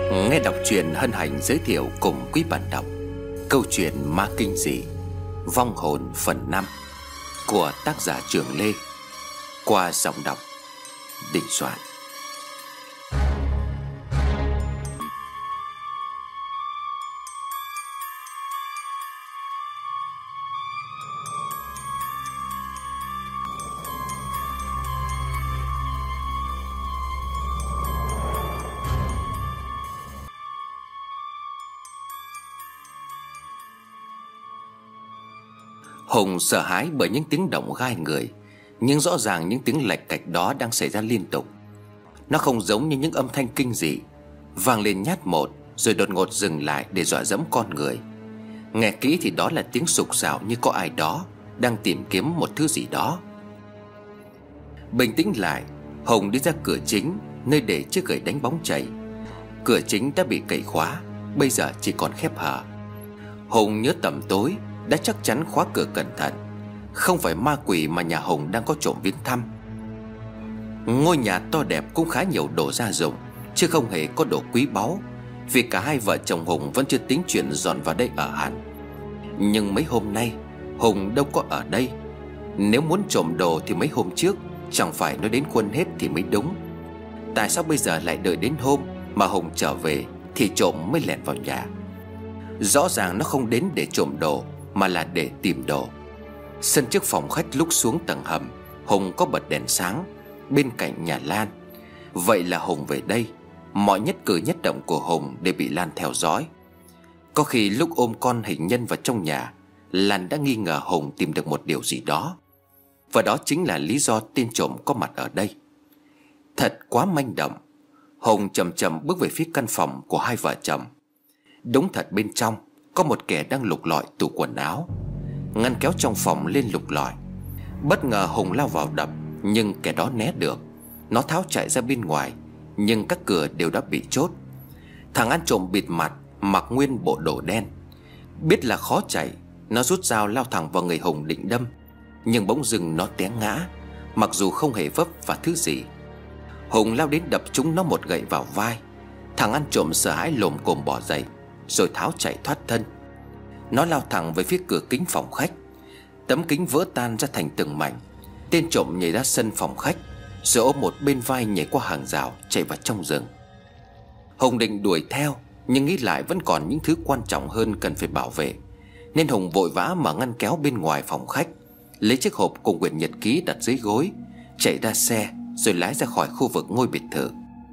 Nghe đọc truyện hân hạnh giới thiệu cùng quý bạn đọc câu chuyện Ma Kinh Dị Vong Hồn phần 5 của tác giả Trường Lê qua giọng đọc Đình Soạn. Hùng sợ hãi bởi những tiếng động gai người, nhưng rõ ràng những tiếng lạch cạch đó đang xảy ra liên tục. Nó không giống như những âm thanh kinh dị vang lên nhát một rồi đột ngột dừng lại để dọa dẫm con người. Nghe kỹ thì đó là tiếng sục sạo như có ai đó đang tìm kiếm một thứ gì đó. Bình tĩnh lại, Hùng đi ra cửa chính, nơi để chiếc gậy đánh bóng chày. Cửa chính đã bị cậy khóa, bây giờ chỉ còn khép hở. Hùng nhớ tầm tối đã chắc chắn khóa cửa cẩn thận. Không phải ma quỷ mà nhà Hùng đang có trộm viếng thăm. Ngôi nhà to đẹp cũng khá nhiều đồ gia dụng, chứ không hề có đồ quý báu, vì cả hai vợ chồng Hùng vẫn chưa tính chuyện dọn vào đây ở hẳn. Nhưng mấy hôm nay Hùng đâu có ở đây. Nếu muốn trộm đồ thì mấy hôm trước chẳng phải nó đến Quân hết thì mới đúng. Tại sao bây giờ lại đợi đến hôm mà Hùng trở về thì trộm mới lẻn vào nhà? Rõ ràng nó không đến để trộm đồ mà là để tìm đồ. Sân trước phòng khách lúc xuống tầng hầm, Hùng có bật đèn sáng bên cạnh nhà Lan. Vậy là Hùng về đây, mọi nhất cử nhất động của Hùng đều bị Lan theo dõi. Có khi lúc ôm con hình nhân vào trong nhà, Lan đã nghi ngờ Hùng tìm được một điều gì đó. Và đó chính là lý do tên trộm có mặt ở đây. Thật quá manh động. Hùng chậm chậm bước về phía căn phòng của hai vợ chồng. Đúng thật bên trong có một kẻ đang lục lọi tủ quần áo. Ngăn kéo trong phòng lên lục lọi. Bất ngờ Hùng lao vào đập, nhưng kẻ đó né được. Nó tháo chạy ra bên ngoài, nhưng các cửa đều đã bị chốt. Thằng ăn trộm bịt mặt, mặc nguyên bộ đồ đen. Biết là khó chạy, nó rút dao lao thẳng vào người Hùng định đâm. Nhưng bỗng dưng nó té ngã, mặc dù không hề vấp vào thứ gì. Hùng lao đến đập trúng nó một gậy vào vai. Thằng ăn trộm sợ hãi lồm cồm bỏ dậy, rồi tháo chạy thoát thân. Nó lao thẳng về phía cửa kính phòng khách. Tấm kính vỡ tan ra thành từng mảnh. Tên trộm nhảy ra sân phòng khách, rồi ôm một bên vai nhảy qua hàng rào chạy vào trong rừng. Hùng định đuổi theo, nhưng nghĩ lại vẫn còn những thứ quan trọng hơn cần phải bảo vệ, nên Hùng vội vã mở ngăn kéo bên ngoài phòng khách, lấy chiếc hộp cùng quyển nhật ký đặt dưới gối, chạy ra xe rồi lái ra khỏi khu vực ngôi biệt thự.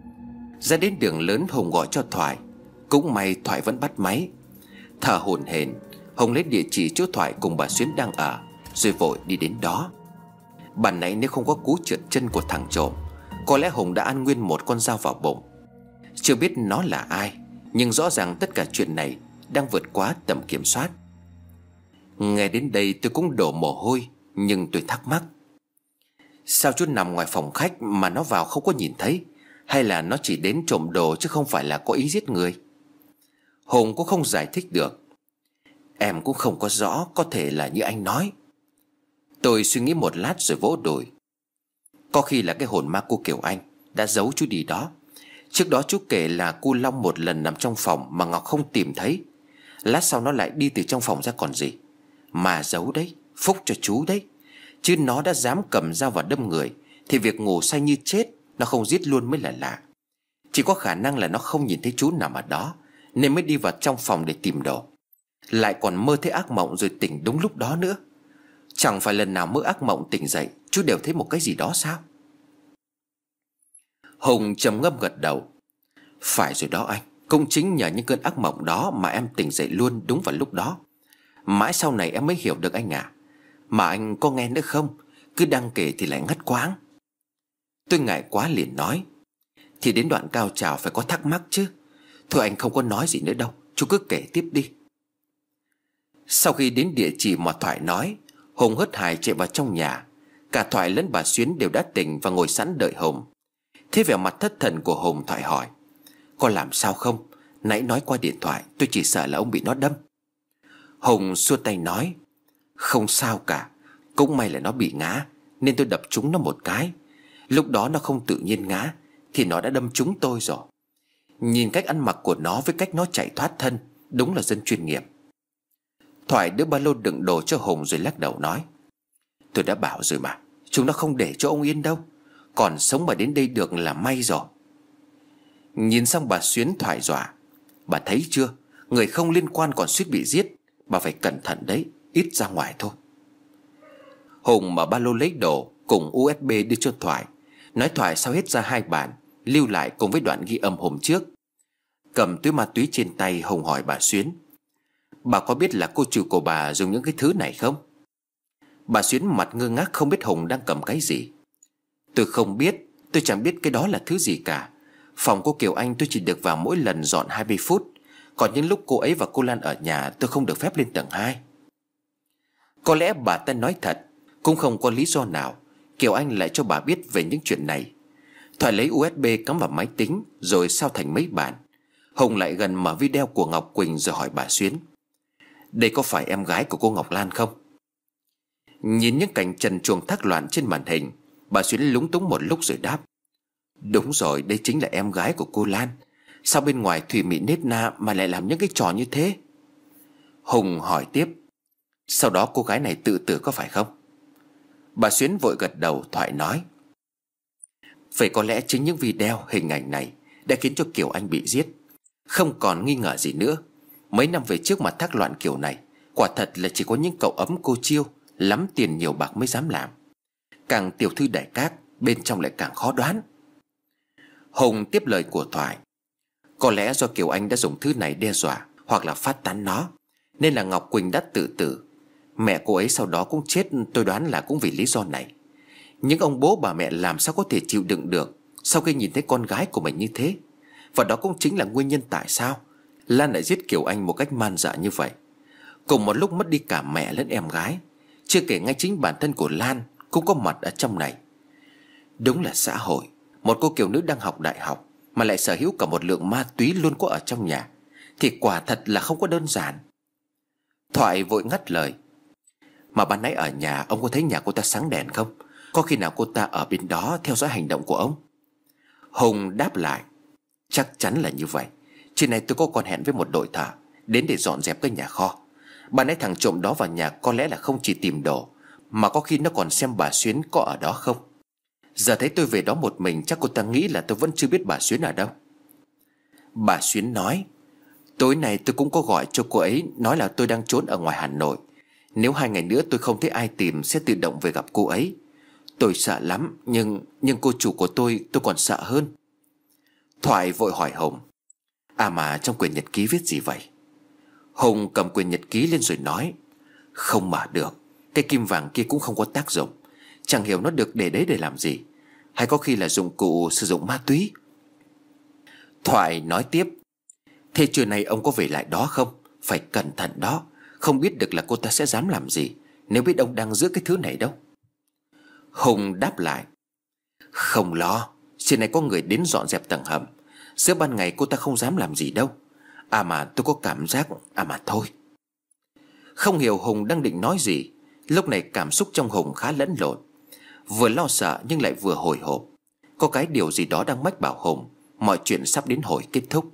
Ra đến đường lớn, Hùng gọi cho Thoại. Cũng may Thoại vẫn bắt máy. Thở hổn hển, Hùng lấy địa chỉ chỗ Thoại cùng bà Xuyến đang ở, rồi vội đi đến đó. Bản nãy nếu không có cú trượt chân của thằng trộm, có lẽ Hùng đã ăn nguyên một con dao vào bụng. Chưa biết nó là ai, nhưng rõ ràng tất cả chuyện này đang vượt quá tầm kiểm soát. Nghe đến đây tôi cũng đổ mồ hôi, nhưng tôi thắc mắc, sao chú nằm ngoài phòng khách mà nó vào không có nhìn thấy? Hay là nó chỉ đến trộm đồ chứ không phải là có ý giết người? Hùng cũng không giải thích được. Em cũng không có rõ, có thể là như anh nói. Tôi suy nghĩ một lát rồi vỗ đùi. Có khi là cái hồn ma cô Kiều Anh đã giấu chú đi đó. Trước đó chú kể là cô Long một lần nằm trong phòng mà Ngọc không tìm thấy. Lát sau nó lại đi từ trong phòng ra còn gì. Mà giấu đấy, phúc cho chú đấy. Chứ nó đã dám cầm dao vào đâm người thì việc ngủ say như chết nó không giết luôn mới là lạ. Chỉ có khả năng là nó không nhìn thấy chú nằm ở đó, nên mới đi vào trong phòng để tìm đồ. Lại còn mơ thấy ác mộng rồi tỉnh đúng lúc đó nữa. Chẳng phải lần nào mơ ác mộng tỉnh dậy chú đều thấy một cái gì đó sao? Hùng trầm ngâm gật đầu. Phải rồi đó anh. Cũng chính nhờ những cơn ác mộng đó mà em tỉnh dậy luôn đúng vào lúc đó. Mãi sau này em mới hiểu được anh à. Mà anh có nghe nữa không? Cứ đang kể thì lại ngắt quãng. Tôi ngại quá liền nói, thì đến đoạn cao trào phải có thắc mắc chứ. Thôi anh không có nói gì nữa đâu, chú cứ kể tiếp đi. Sau khi đến địa chỉ mà Thoại nói, Hùng hớt hải chạy vào trong nhà. Cả Thoại lẫn bà Xuyến đều đã tỉnh và ngồi sẵn đợi Hùng. Thế vẻ mặt thất thần của Hùng, Thoại hỏi, có làm sao không? Nãy nói qua điện thoại, tôi chỉ sợ là ông bị nó đâm. Hùng xua tay nói, không sao cả. Cũng may là nó bị ngã, nên tôi đập trúng nó một cái. Lúc đó nó không tự nhiên ngã thì nó đã đâm trúng tôi rồi. Nhìn cách ăn mặc của nó với cách nó chạy thoát thân, đúng là dân chuyên nghiệp. Thoại đưa ba lô đựng đồ cho Hùng rồi lắc đầu nói: Tôi đã bảo rồi mà, chúng nó không để cho ông yên đâu. Còn sống mà đến đây được là may rồi. Nhìn xong bà Xuyến, Thoại dọa: Bà thấy chưa, người không liên quan còn suýt bị giết. Bà phải cẩn thận đấy, ít ra ngoài thôi. Hùng mở ba lô lấy đồ cùng USB đưa cho Thoại, nói Thoại sao hết ra 2 bản, lưu lại cùng với đoạn ghi âm hôm trước. Cầm túi ma túy trên tay, Hùng hỏi bà Xuyến: Bà có biết là cô chủ của bà dùng những cái thứ này không? Bà Xuyến mặt ngơ ngác không biết Hùng đang cầm cái gì. Tôi không biết, tôi chẳng biết cái đó là thứ gì cả. Phòng cô Kiều Anh tôi chỉ được vào mỗi lần dọn 20 phút. Còn những lúc cô ấy và cô Lan ở nhà tôi không được phép lên tầng 2. Có lẽ bà ta nói thật, cũng không có lý do nào Kiều Anh lại cho bà biết về những chuyện này. Thoại lấy USB cắm vào máy tính rồi sao thành mấy bản. Hùng lại gần mở video của Ngọc Quỳnh rồi hỏi bà Xuyến: Đây có phải em gái của cô Ngọc Lan không? Nhìn những cảnh trần truồng thác loạn trên màn hình, bà Xuyến lúng túng một lúc rồi đáp: Đúng rồi, đây chính là em gái của cô Lan. Sao bên ngoài thùy mị nết na mà lại làm những cái trò như thế? Hùng hỏi tiếp: Sau đó cô gái này tự tử có phải không? Bà Xuyến vội gật đầu. Thoại nói: Vậy có lẽ chính những video hình ảnh này đã khiến cho Kiều Anh bị giết. Không còn nghi ngờ gì nữa. Mấy năm về trước mà thác loạn kiểu này, quả thật là chỉ có những cậu ấm cô chiêu lắm tiền nhiều bạc mới dám làm. Càng tiểu thư đại cát, bên trong lại càng khó đoán. Hùng tiếp lời của Thoại: Có lẽ do Kiều Anh đã dùng thứ này đe dọa hoặc là phát tán nó, nên là Ngọc Quỳnh đã tự tử. Mẹ cô ấy sau đó cũng chết, tôi đoán là cũng vì lý do này. Những ông bố bà mẹ làm sao có thể chịu đựng được sau khi nhìn thấy con gái của mình như thế. Và đó cũng chính là nguyên nhân tại sao Lan lại giết Kiều Anh một cách man dợ như vậy, cùng một lúc mất đi cả mẹ lẫn em gái. Chưa kể ngay chính bản thân của Lan cũng có mặt ở trong này. Đúng là xã hội, một cô kiều nữ đang học đại học mà lại sở hữu cả một lượng ma túy luôn có ở trong nhà, thì quả thật là không có đơn giản. Thoại vội ngắt lời: Mà ban nãy ở nhà ông có thấy nhà cô ta sáng đèn không? Có khi nào cô ta ở bên đó theo dõi hành động của ông? Hùng đáp lại: Chắc chắn là như vậy. Trên này tôi có còn hẹn với một đội thợ đến để dọn dẹp cái nhà kho. Ban nãy thằng trộm đó vào nhà có lẽ là không chỉ tìm đồ, mà có khi nó còn xem bà Xuyến có ở đó không. Giờ thấy tôi về đó một mình, chắc cô ta nghĩ là tôi vẫn chưa biết bà Xuyến ở đâu. Bà Xuyến nói: Tối nay tôi cũng có gọi cho cô ấy, nói là tôi đang trốn ở ngoài Hà Nội. Nếu 2 ngày nữa tôi không thấy ai tìm, sẽ tự động về gặp cô ấy. Tôi sợ lắm, nhưng cô chủ của tôi còn sợ hơn. Thoại vội hỏi Hùng: Mà trong quyển nhật ký viết gì vậy? Hùng cầm quyển nhật ký lên rồi nói: Không mở được. Cái kim vàng kia cũng không có tác dụng. Chẳng hiểu nó được để đấy để làm gì. Hay có khi là dụng cụ sử dụng ma túy. Thoại nói tiếp: Thế trưa nay ông có về lại đó không? Phải cẩn thận đó. Không biết được là cô ta sẽ dám làm gì nếu biết ông đang giữ cái thứ này đâu. Hùng đáp lại: Không lo, trên này có người đến dọn dẹp tầng hầm. Giữa ban ngày cô ta không dám làm gì đâu. Mà tôi có cảm giác. Mà thôi. Không hiểu Hùng đang định nói gì. Lúc này cảm xúc trong Hùng khá lẫn lộn, vừa lo sợ nhưng lại vừa hồi hộp. Có cái điều gì đó đang mách bảo Hùng mọi chuyện sắp đến hồi kết thúc.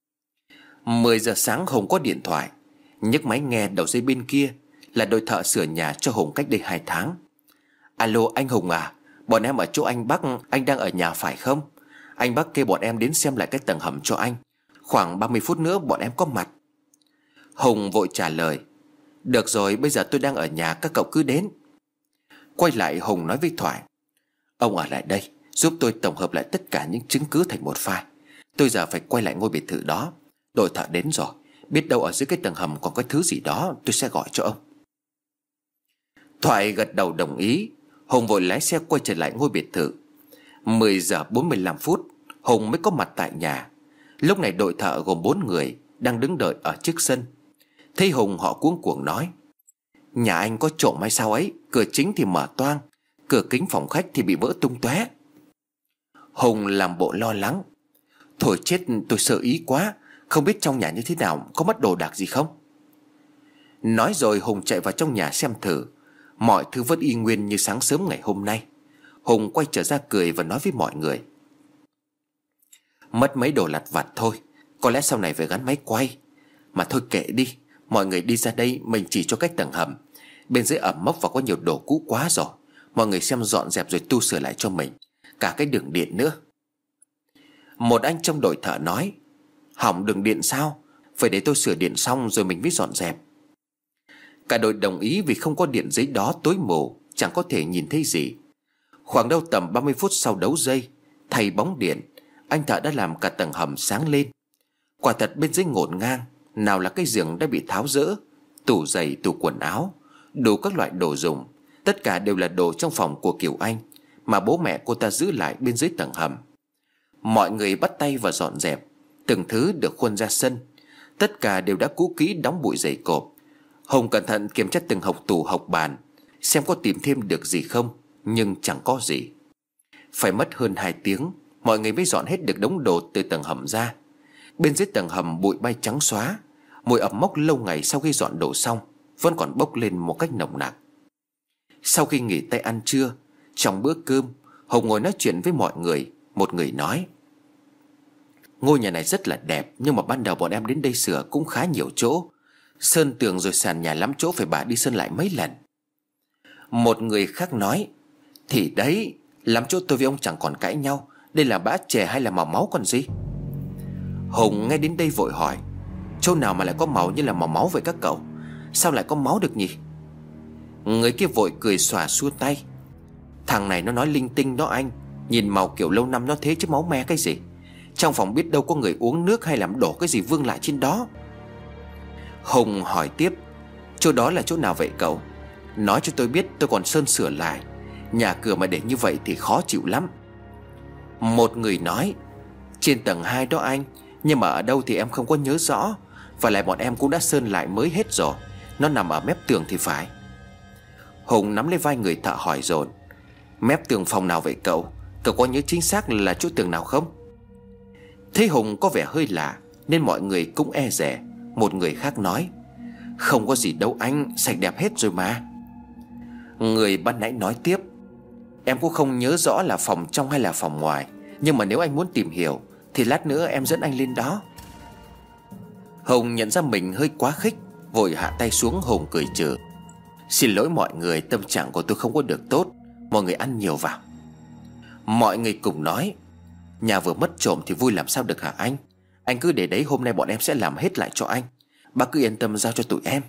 10 giờ sáng Hùng có điện thoại. Nhấc máy nghe, đầu dây bên kia là đội thợ sửa nhà cho Hùng cách đây 2 tháng. Alo anh Hùng à, bọn em ở chỗ anh Bắc, anh đang ở nhà phải không? Anh Bắc kêu bọn em đến xem lại cái tầng hầm cho anh. Khoảng 30 phút nữa bọn em có mặt. Hùng vội trả lời: Được rồi, bây giờ tôi đang ở nhà, các cậu cứ đến. Quay lại Hùng nói với Thoại: Ông ở lại đây giúp tôi tổng hợp lại tất cả những chứng cứ thành một file. Tôi giờ phải quay lại ngôi biệt thự đó. Đội thợ đến rồi, biết đâu ở dưới cái tầng hầm còn có thứ gì đó, tôi sẽ gọi cho ông. Thoại gật đầu đồng ý. Hùng vội lái xe quay trở lại ngôi biệt thự. 10 giờ 45 phút Hùng mới có mặt tại nhà. Lúc này đội thợ gồm 4 người đang đứng đợi ở trước sân. Thấy Hùng họ cuống cuồng nói: Nhà anh có trộm hay sao ấy? Cửa chính thì mở toang, cửa kính phòng khách thì bị vỡ tung tóe. Hùng làm bộ lo lắng: Thôi chết, tôi sợ ý quá. Không biết trong nhà như thế nào, có mất đồ đạc gì không? Nói rồi Hùng chạy vào trong nhà xem thử. Mọi thứ vẫn y nguyên như sáng sớm ngày hôm nay. Hùng quay trở ra cười và nói với mọi người: Mất mấy đồ lặt vặt thôi, Có lẽ sau này phải gắn máy quay. Mà thôi kệ đi, mọi người đi ra đây, mình chỉ cho cách tầng hầm. Bên dưới ẩm mốc và có nhiều đồ cũ quá rồi. Mọi người xem dọn dẹp rồi tu sửa lại cho mình. Cả cái đường điện nữa. Một anh trong đội thợ nói: hỏng đường điện sao? Phải để tôi sửa điện xong rồi mình mới dọn dẹp. Cả đội đồng ý vì không có điện dưới đó tối mù, chẳng có thể nhìn thấy gì. Khoảng đâu tầm 30 phút sau đấu dây, thay bóng điện, anh thợ đã làm cả tầng hầm sáng lên. Quả thật bên dưới ngổn ngang, nào là cái giường đã bị tháo rỡ, tủ giày, tủ quần áo, đủ các loại đồ dùng. Tất cả đều là đồ trong phòng của Kiều Anh mà bố mẹ cô ta giữ lại bên dưới tầng hầm. Mọi người bắt tay vào dọn dẹp. Từng thứ được khuân ra sân. Tất cả đều đã cũ kỹ, đóng bụi dày cộp. Hùng cẩn thận kiểm tra từng hộc tủ hộc bàn, xem có tìm thêm được gì không. Nhưng chẳng có gì. Phải mất hơn 2 tiếng mọi người mới dọn hết được đống đồ từ tầng hầm ra. Bên dưới tầng hầm bụi bay trắng xóa. Mùi ẩm mốc lâu ngày sau khi dọn đồ xong vẫn còn bốc lên một cách nồng nặc. Sau khi nghỉ tay ăn trưa, trong bữa cơm, Hùng ngồi nói chuyện với mọi người. Một người nói: ngôi nhà này rất là đẹp, nhưng mà ban đầu bọn em đến đây sửa cũng khá nhiều chỗ. Sơn tường rồi sàn nhà lắm chỗ phải bà đi sơn lại mấy lần. Một người khác nói: thì đấy, lắm chỗ tôi với ông chẳng còn cãi nhau. Đây là bã chè hay là màu máu còn gì? Hùng nghe đến đây vội hỏi: chỗ nào mà lại có màu như là màu máu vậy các cậu? Sao lại có máu được nhỉ? Người kia vội cười xòa xua tay: thằng này nó nói linh tinh đó anh. Nhìn màu kiểu lâu năm nó thế chứ máu me cái gì. Trong phòng biết đâu có người uống nước hay làm đổ cái gì vương lại trên đó. Hùng hỏi tiếp: chỗ đó là chỗ nào vậy cậu? Nói cho tôi biết tôi còn sơn sửa lại. Nhà cửa mà để như vậy thì khó chịu lắm. Một người nói: trên tầng 2 đó anh. Nhưng mà ở đâu thì em không có nhớ rõ. Và lại bọn em cũng đã sơn lại mới hết rồi. Nó nằm ở mép tường thì phải. Hùng nắm lấy vai người thợ hỏi dồn: mép tường phòng nào vậy cậu? Cậu có nhớ chính xác là chỗ tường nào không? Thấy Hùng có vẻ hơi lạ nên mọi người cũng e dè. Một người khác nói: không có gì đâu anh, sạch đẹp hết rồi mà. Người ban nãy nói tiếp: em cũng không nhớ rõ là phòng trong hay là phòng ngoài, nhưng mà nếu anh muốn tìm hiểu thì lát nữa em dẫn anh lên đó. Hùng nhận ra mình hơi quá khích, vội hạ tay xuống. Hùng cười trừ: xin lỗi mọi người, tâm trạng của tôi không có được tốt. Mọi người ăn nhiều vào. Mọi người cùng nói: nhà vừa mất trộm thì vui làm sao được hả anh? Anh cứ để đấy, hôm nay bọn em sẽ làm hết lại cho anh. Bác cứ yên tâm giao cho tụi em.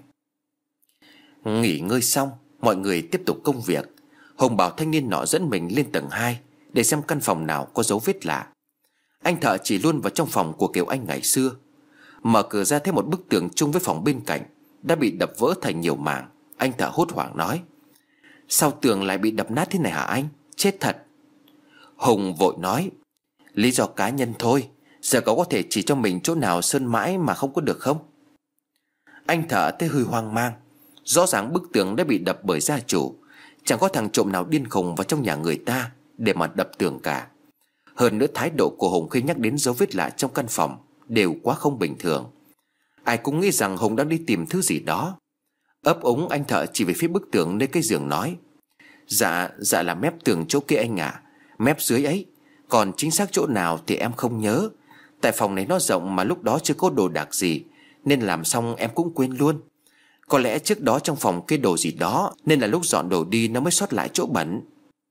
Nghỉ ngơi xong, mọi người tiếp tục công việc. Hùng bảo thanh niên nọ dẫn mình lên tầng 2 để xem căn phòng nào có dấu vết lạ. Anh thợ chỉ luôn vào trong phòng của Kiều Anh ngày xưa. Mở cửa ra thấy một bức tường chung với phòng bên cạnh đã bị đập vỡ thành nhiều mảng. Anh thợ hốt hoảng nói: sao tường lại bị đập nát thế này hả anh? Chết thật. Hùng vội nói: lý do cá nhân thôi. Giờ cậu có thể chỉ cho mình chỗ nào sơn mãi mà không có được không? Anh thợ thấy hơi hoang mang. Rõ ràng bức tường đã bị đập bởi gia chủ. Chẳng có thằng trộm nào điên khùng vào trong nhà người ta để mà đập tường cả. Hơn nữa thái độ của Hùng khi nhắc đến dấu vết lạ trong căn phòng đều quá không bình thường. Ai cũng nghĩ rằng Hùng đang đi tìm thứ gì đó. Ấp úng anh thợ chỉ về phía bức tường nơi cái giường nói: Dạ là mép tường chỗ kia anh ạ. Mép dưới ấy. Còn chính xác chỗ nào thì em không nhớ. Tại phòng này nó rộng mà lúc đó chưa có đồ đạc gì, nên làm xong em cũng quên luôn. Có lẽ trước đó trong phòng kê đồ gì đó, nên là lúc dọn đồ đi nó mới sót lại chỗ bẩn.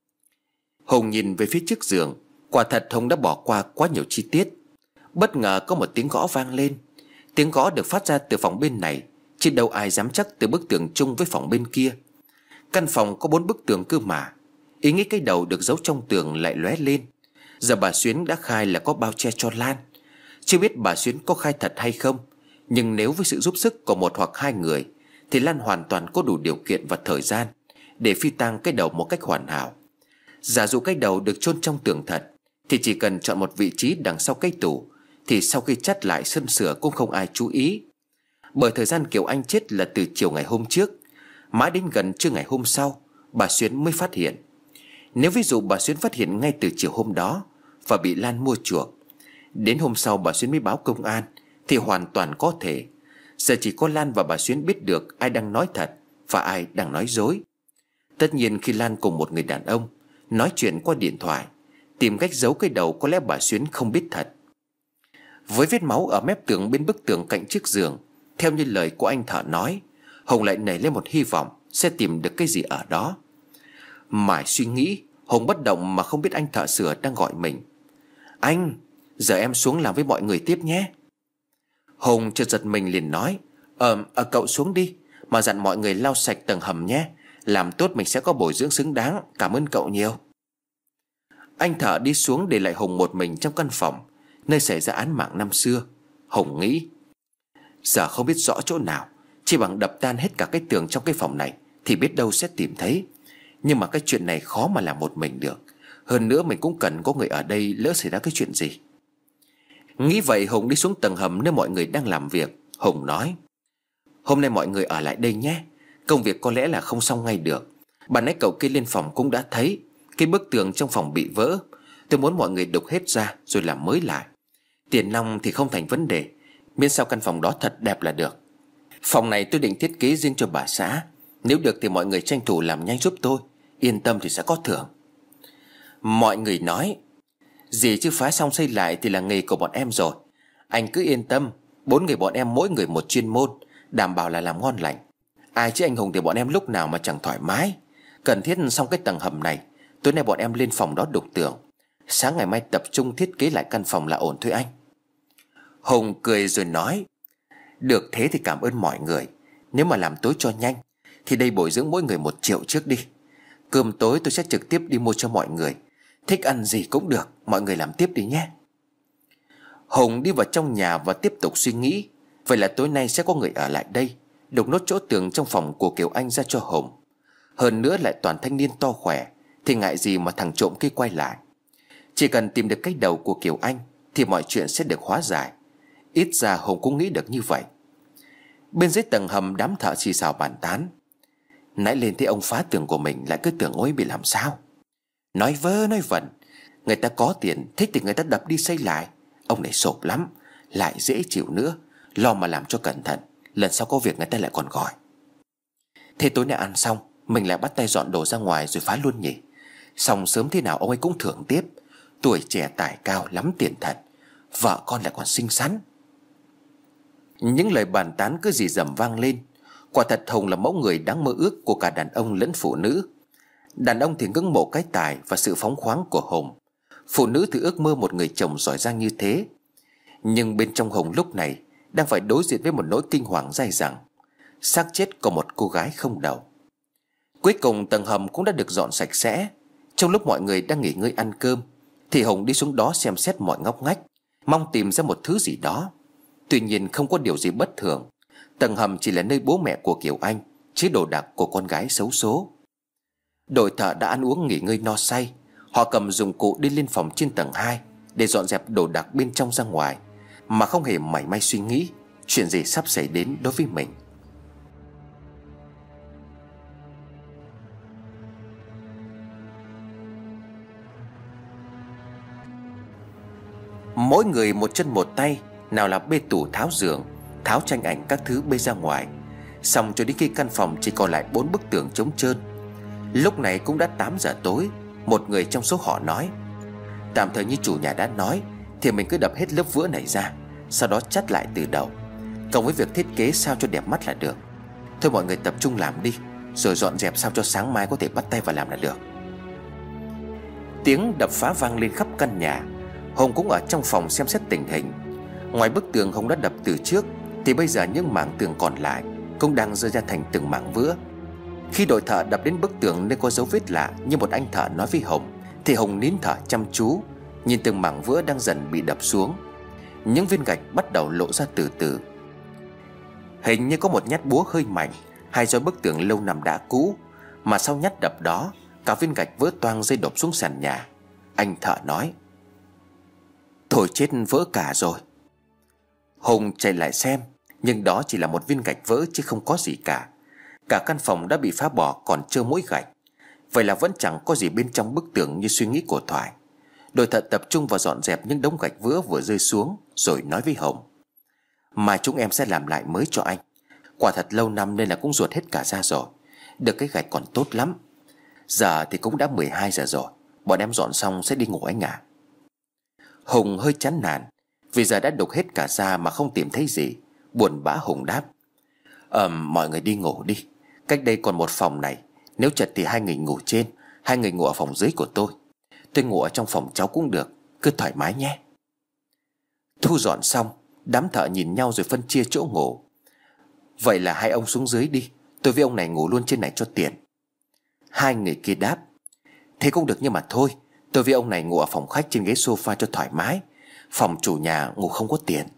Hùng nhìn về phía trước giường. Quả thật Hùng đã bỏ qua quá nhiều chi tiết. Bất ngờ có một tiếng gõ vang lên. Tiếng gõ được phát ra từ phòng bên này, chứ đâu ai dám chắc từ bức tường chung với phòng bên kia. Căn phòng có 4 bức tường cơ mà. Ý nghĩ cái đầu được giấu trong tường lại lóe lên. Giờ bà Xuyến đã khai là có bao che cho Lan. Chưa biết bà Xuyến có khai thật hay không, nhưng nếu với sự giúp sức của 1 hoặc 2 người thì Lan hoàn toàn có đủ điều kiện và thời gian để phi tang cái đầu một cách hoàn hảo. Giả dụ cái đầu được chôn trong tường thật thì chỉ cần chọn một vị trí đằng sau cái tủ, thì sau khi chắt lại sơn sửa cũng không ai chú ý. Bởi thời gian Kiều Anh chết là từ chiều ngày hôm trước, mãi đến gần trưa ngày hôm sau bà Xuyến mới phát hiện. Nếu ví dụ bà Xuyến phát hiện ngay từ chiều hôm đó và bị Lan mua chuộc, đến hôm sau bà Xuyến mới báo công an, thì hoàn toàn có thể. Giờ chỉ có Lan và bà Xuyến biết được ai đang nói thật và ai đang nói dối. Tất nhiên khi Lan cùng một người đàn ông nói chuyện qua điện thoại, tìm cách giấu cái đầu, có lẽ bà Xuyến không biết thật. Với vết máu ở mép tường bên bức tường cạnh chiếc giường, theo như lời của anh thợ nói, Hùng lại nảy lên một hy vọng sẽ tìm được cái gì ở đó. Mãi suy nghĩ, Hùng bất động mà không biết anh thợ sửa đang gọi mình. Anh, giờ em xuống làm với mọi người tiếp nhé. Hùng chợt giật mình liền nói, cậu xuống đi, mà dặn mọi người lau sạch tầng hầm nhé. Làm tốt mình sẽ có bồi dưỡng xứng đáng. Cảm ơn cậu nhiều. Anh thợ đi xuống để lại Hùng một mình trong căn phòng nơi xảy ra án mạng năm xưa. Hùng nghĩ, giờ không biết rõ chỗ nào, chỉ bằng đập tan hết cả cái tường trong cái phòng này thì biết đâu sẽ tìm thấy. Nhưng mà cái chuyện này khó mà làm một mình được. Hơn nữa mình cũng cần có người ở đây lỡ xảy ra cái chuyện gì. Nghĩ vậy Hùng đi xuống tầng hầm nơi mọi người đang làm việc. Hùng nói, hôm nay mọi người ở lại đây nhé. Công việc có lẽ là không xong ngay được. Bà nãy cậu kia lên phòng cũng đã thấy cái bức tường trong phòng bị vỡ. Tôi muốn mọi người đục hết ra rồi làm mới lại. Tiền nong thì không thành vấn đề, miễn sao căn phòng đó thật đẹp là được. Phòng này tôi định thiết kế riêng cho bà xã. Nếu được thì mọi người tranh thủ làm nhanh giúp tôi. Yên tâm thì sẽ có thưởng. Mọi người nói, gì chứ phá xong xây lại thì là nghề của bọn em rồi. Anh cứ yên tâm, 4 người bọn em mỗi người một chuyên môn, đảm bảo là làm ngon lành. Ai chứ anh Hùng thì bọn em lúc nào mà chẳng thoải mái. Cần thiết xong cái tầng hầm này, tối nay bọn em lên phòng đó đục tường. Sáng ngày mai tập trung thiết kế lại căn phòng là ổn thôi anh. Hùng cười rồi nói, được thế thì cảm ơn mọi người. Nếu mà làm tối cho nhanh thì đây bồi dưỡng mỗi người 1 triệu trước đi. Cơm tối tôi sẽ trực tiếp đi mua cho mọi người. Thích ăn gì cũng được, mọi người làm tiếp đi nhé. Hùng đi vào trong nhà và tiếp tục suy nghĩ. Vậy là tối nay sẽ có người ở lại đây, đục nốt chỗ tường trong phòng của Kiều Anh ra cho Hùng. Hơn nữa lại toàn thanh niên to khỏe, thì ngại gì mà thằng trộm kia quay lại. Chỉ cần tìm được cái đầu của Kiều Anh thì mọi chuyện sẽ được hóa giải. Ít ra Hùng cũng nghĩ được như vậy. Bên dưới tầng hầm đám thợ xì xào bàn tán. Nãy lên thấy ông phá tường của mình lại cứ tưởng ôi bị làm sao. Nói vơ nói vẩn. Người ta có tiền thích thì người ta đập đi xây lại. Ông này sộp lắm, lại dễ chịu nữa. Lo mà làm cho cẩn thận, lần sau có việc người ta lại còn gọi. Thế tối nay ăn xong mình lại bắt tay dọn đồ ra ngoài rồi phá luôn nhỉ. Xong sớm thế nào ông ấy cũng thưởng tiếp. Tuổi trẻ tài cao lắm tiền thật. Vợ con lại còn xinh xắn. Những lời bàn tán cứ rì rầm vang lên. Quả thật Hùng là mẫu người đáng mơ ước của cả đàn ông lẫn phụ nữ. Đàn ông thì ngưỡng mộ cái tài và sự phóng khoáng của Hùng. Phụ nữ thì ước mơ một người chồng giỏi giang như thế. Nhưng bên trong Hùng lúc này đang phải đối diện với một nỗi kinh hoàng dai dẳng. Xác chết của một cô gái không đầu. Cuối cùng tầng hầm cũng đã được dọn sạch sẽ. Trong lúc mọi người đang nghỉ ngơi ăn cơm thì Hùng đi xuống đó xem xét mọi ngóc ngách, mong tìm ra một thứ gì đó. Tuy nhiên không có điều gì bất thường. Tầng hầm chỉ là nơi bố mẹ của Kiều Anh, chứ đồ đạc của con gái xấu số. Đội thợ đã ăn uống nghỉ ngơi no say. Họ cầm dụng cụ đi lên phòng trên tầng 2 để dọn dẹp đồ đạc bên trong ra ngoài, mà không hề mảy may suy nghĩ chuyện gì sắp xảy đến đối với mình. Mỗi người một chân một tay, nào là bê tủ tháo giường, tháo tranh ảnh các thứ bê ra ngoài. Xong cho đến khi căn phòng chỉ còn lại 4 bức tường trống trơn. Lúc này cũng đã 8 giờ tối. Một người trong số họ nói, tạm thời như chủ nhà đã nói thì mình cứ đập hết lớp vữa này ra, sau đó chắt lại từ đầu, cộng với việc thiết kế sao cho đẹp mắt là được. Thôi mọi người tập trung làm đi, rồi dọn dẹp sao cho sáng mai có thể bắt tay vào làm là được. Tiếng đập phá vang lên khắp căn nhà. Hùng cũng ở trong phòng xem xét tình hình. Ngoài bức tường Hùng đã đập từ trước thì bây giờ những mảng tường còn lại cũng đang rơi ra thành từng mảng vữa. Khi đội thợ đập đến bức tường nơi có dấu vết lạ như một anh thợ nói với Hùng, thì Hùng nín thở chăm chú nhìn từng mảng vữa đang dần bị đập xuống. Những viên gạch bắt đầu lộ ra từ từ. Hình như có một nhát búa hơi mạnh, hay do bức tường lâu năm đã cũ, mà sau nhát đập đó cả viên gạch vỡ toang rơi đổ xuống sàn nhà. Anh thợ nói, thôi chết vỡ cả rồi. Hùng chạy lại xem, nhưng đó chỉ là một viên gạch vỡ chứ không có gì cả. Cả căn phòng đã bị phá bỏ còn trơ mỗi gạch. Vậy là vẫn chẳng có gì bên trong bức tường như suy nghĩ của Thoại. Đội thợ tập trung vào dọn dẹp những đống gạch vỡ vừa rơi xuống, rồi nói với Hồng, mai chúng em sẽ làm lại mới cho anh. Quả thật lâu năm nên là cũng ruột hết cả ra rồi. Được cái gạch còn tốt lắm. Giờ thì cũng đã 12 giờ rồi. Bọn em dọn xong sẽ đi ngủ anh ạ. Hùng hơi chán nản. Vì giờ đã đục hết cả ra mà không tìm thấy gì. Buồn bã Hùng đáp: Mọi người đi ngủ đi. Cách đây còn một phòng này. Nếu chật thì 2 người ngủ trên, 2 người ngủ ở phòng dưới của tôi. Tôi ngủ ở trong phòng cháu cũng được. Cứ thoải mái nhé. Thu dọn xong, đám thợ nhìn nhau rồi phân chia chỗ ngủ. Vậy là hai ông xuống dưới đi, tôi với ông này ngủ luôn trên này cho tiện. 2 người kia đáp: Thế cũng được nhưng mà thôi, tôi với ông này ngủ ở phòng khách trên ghế sofa cho thoải mái. Phòng chủ nhà ngủ không có tiền.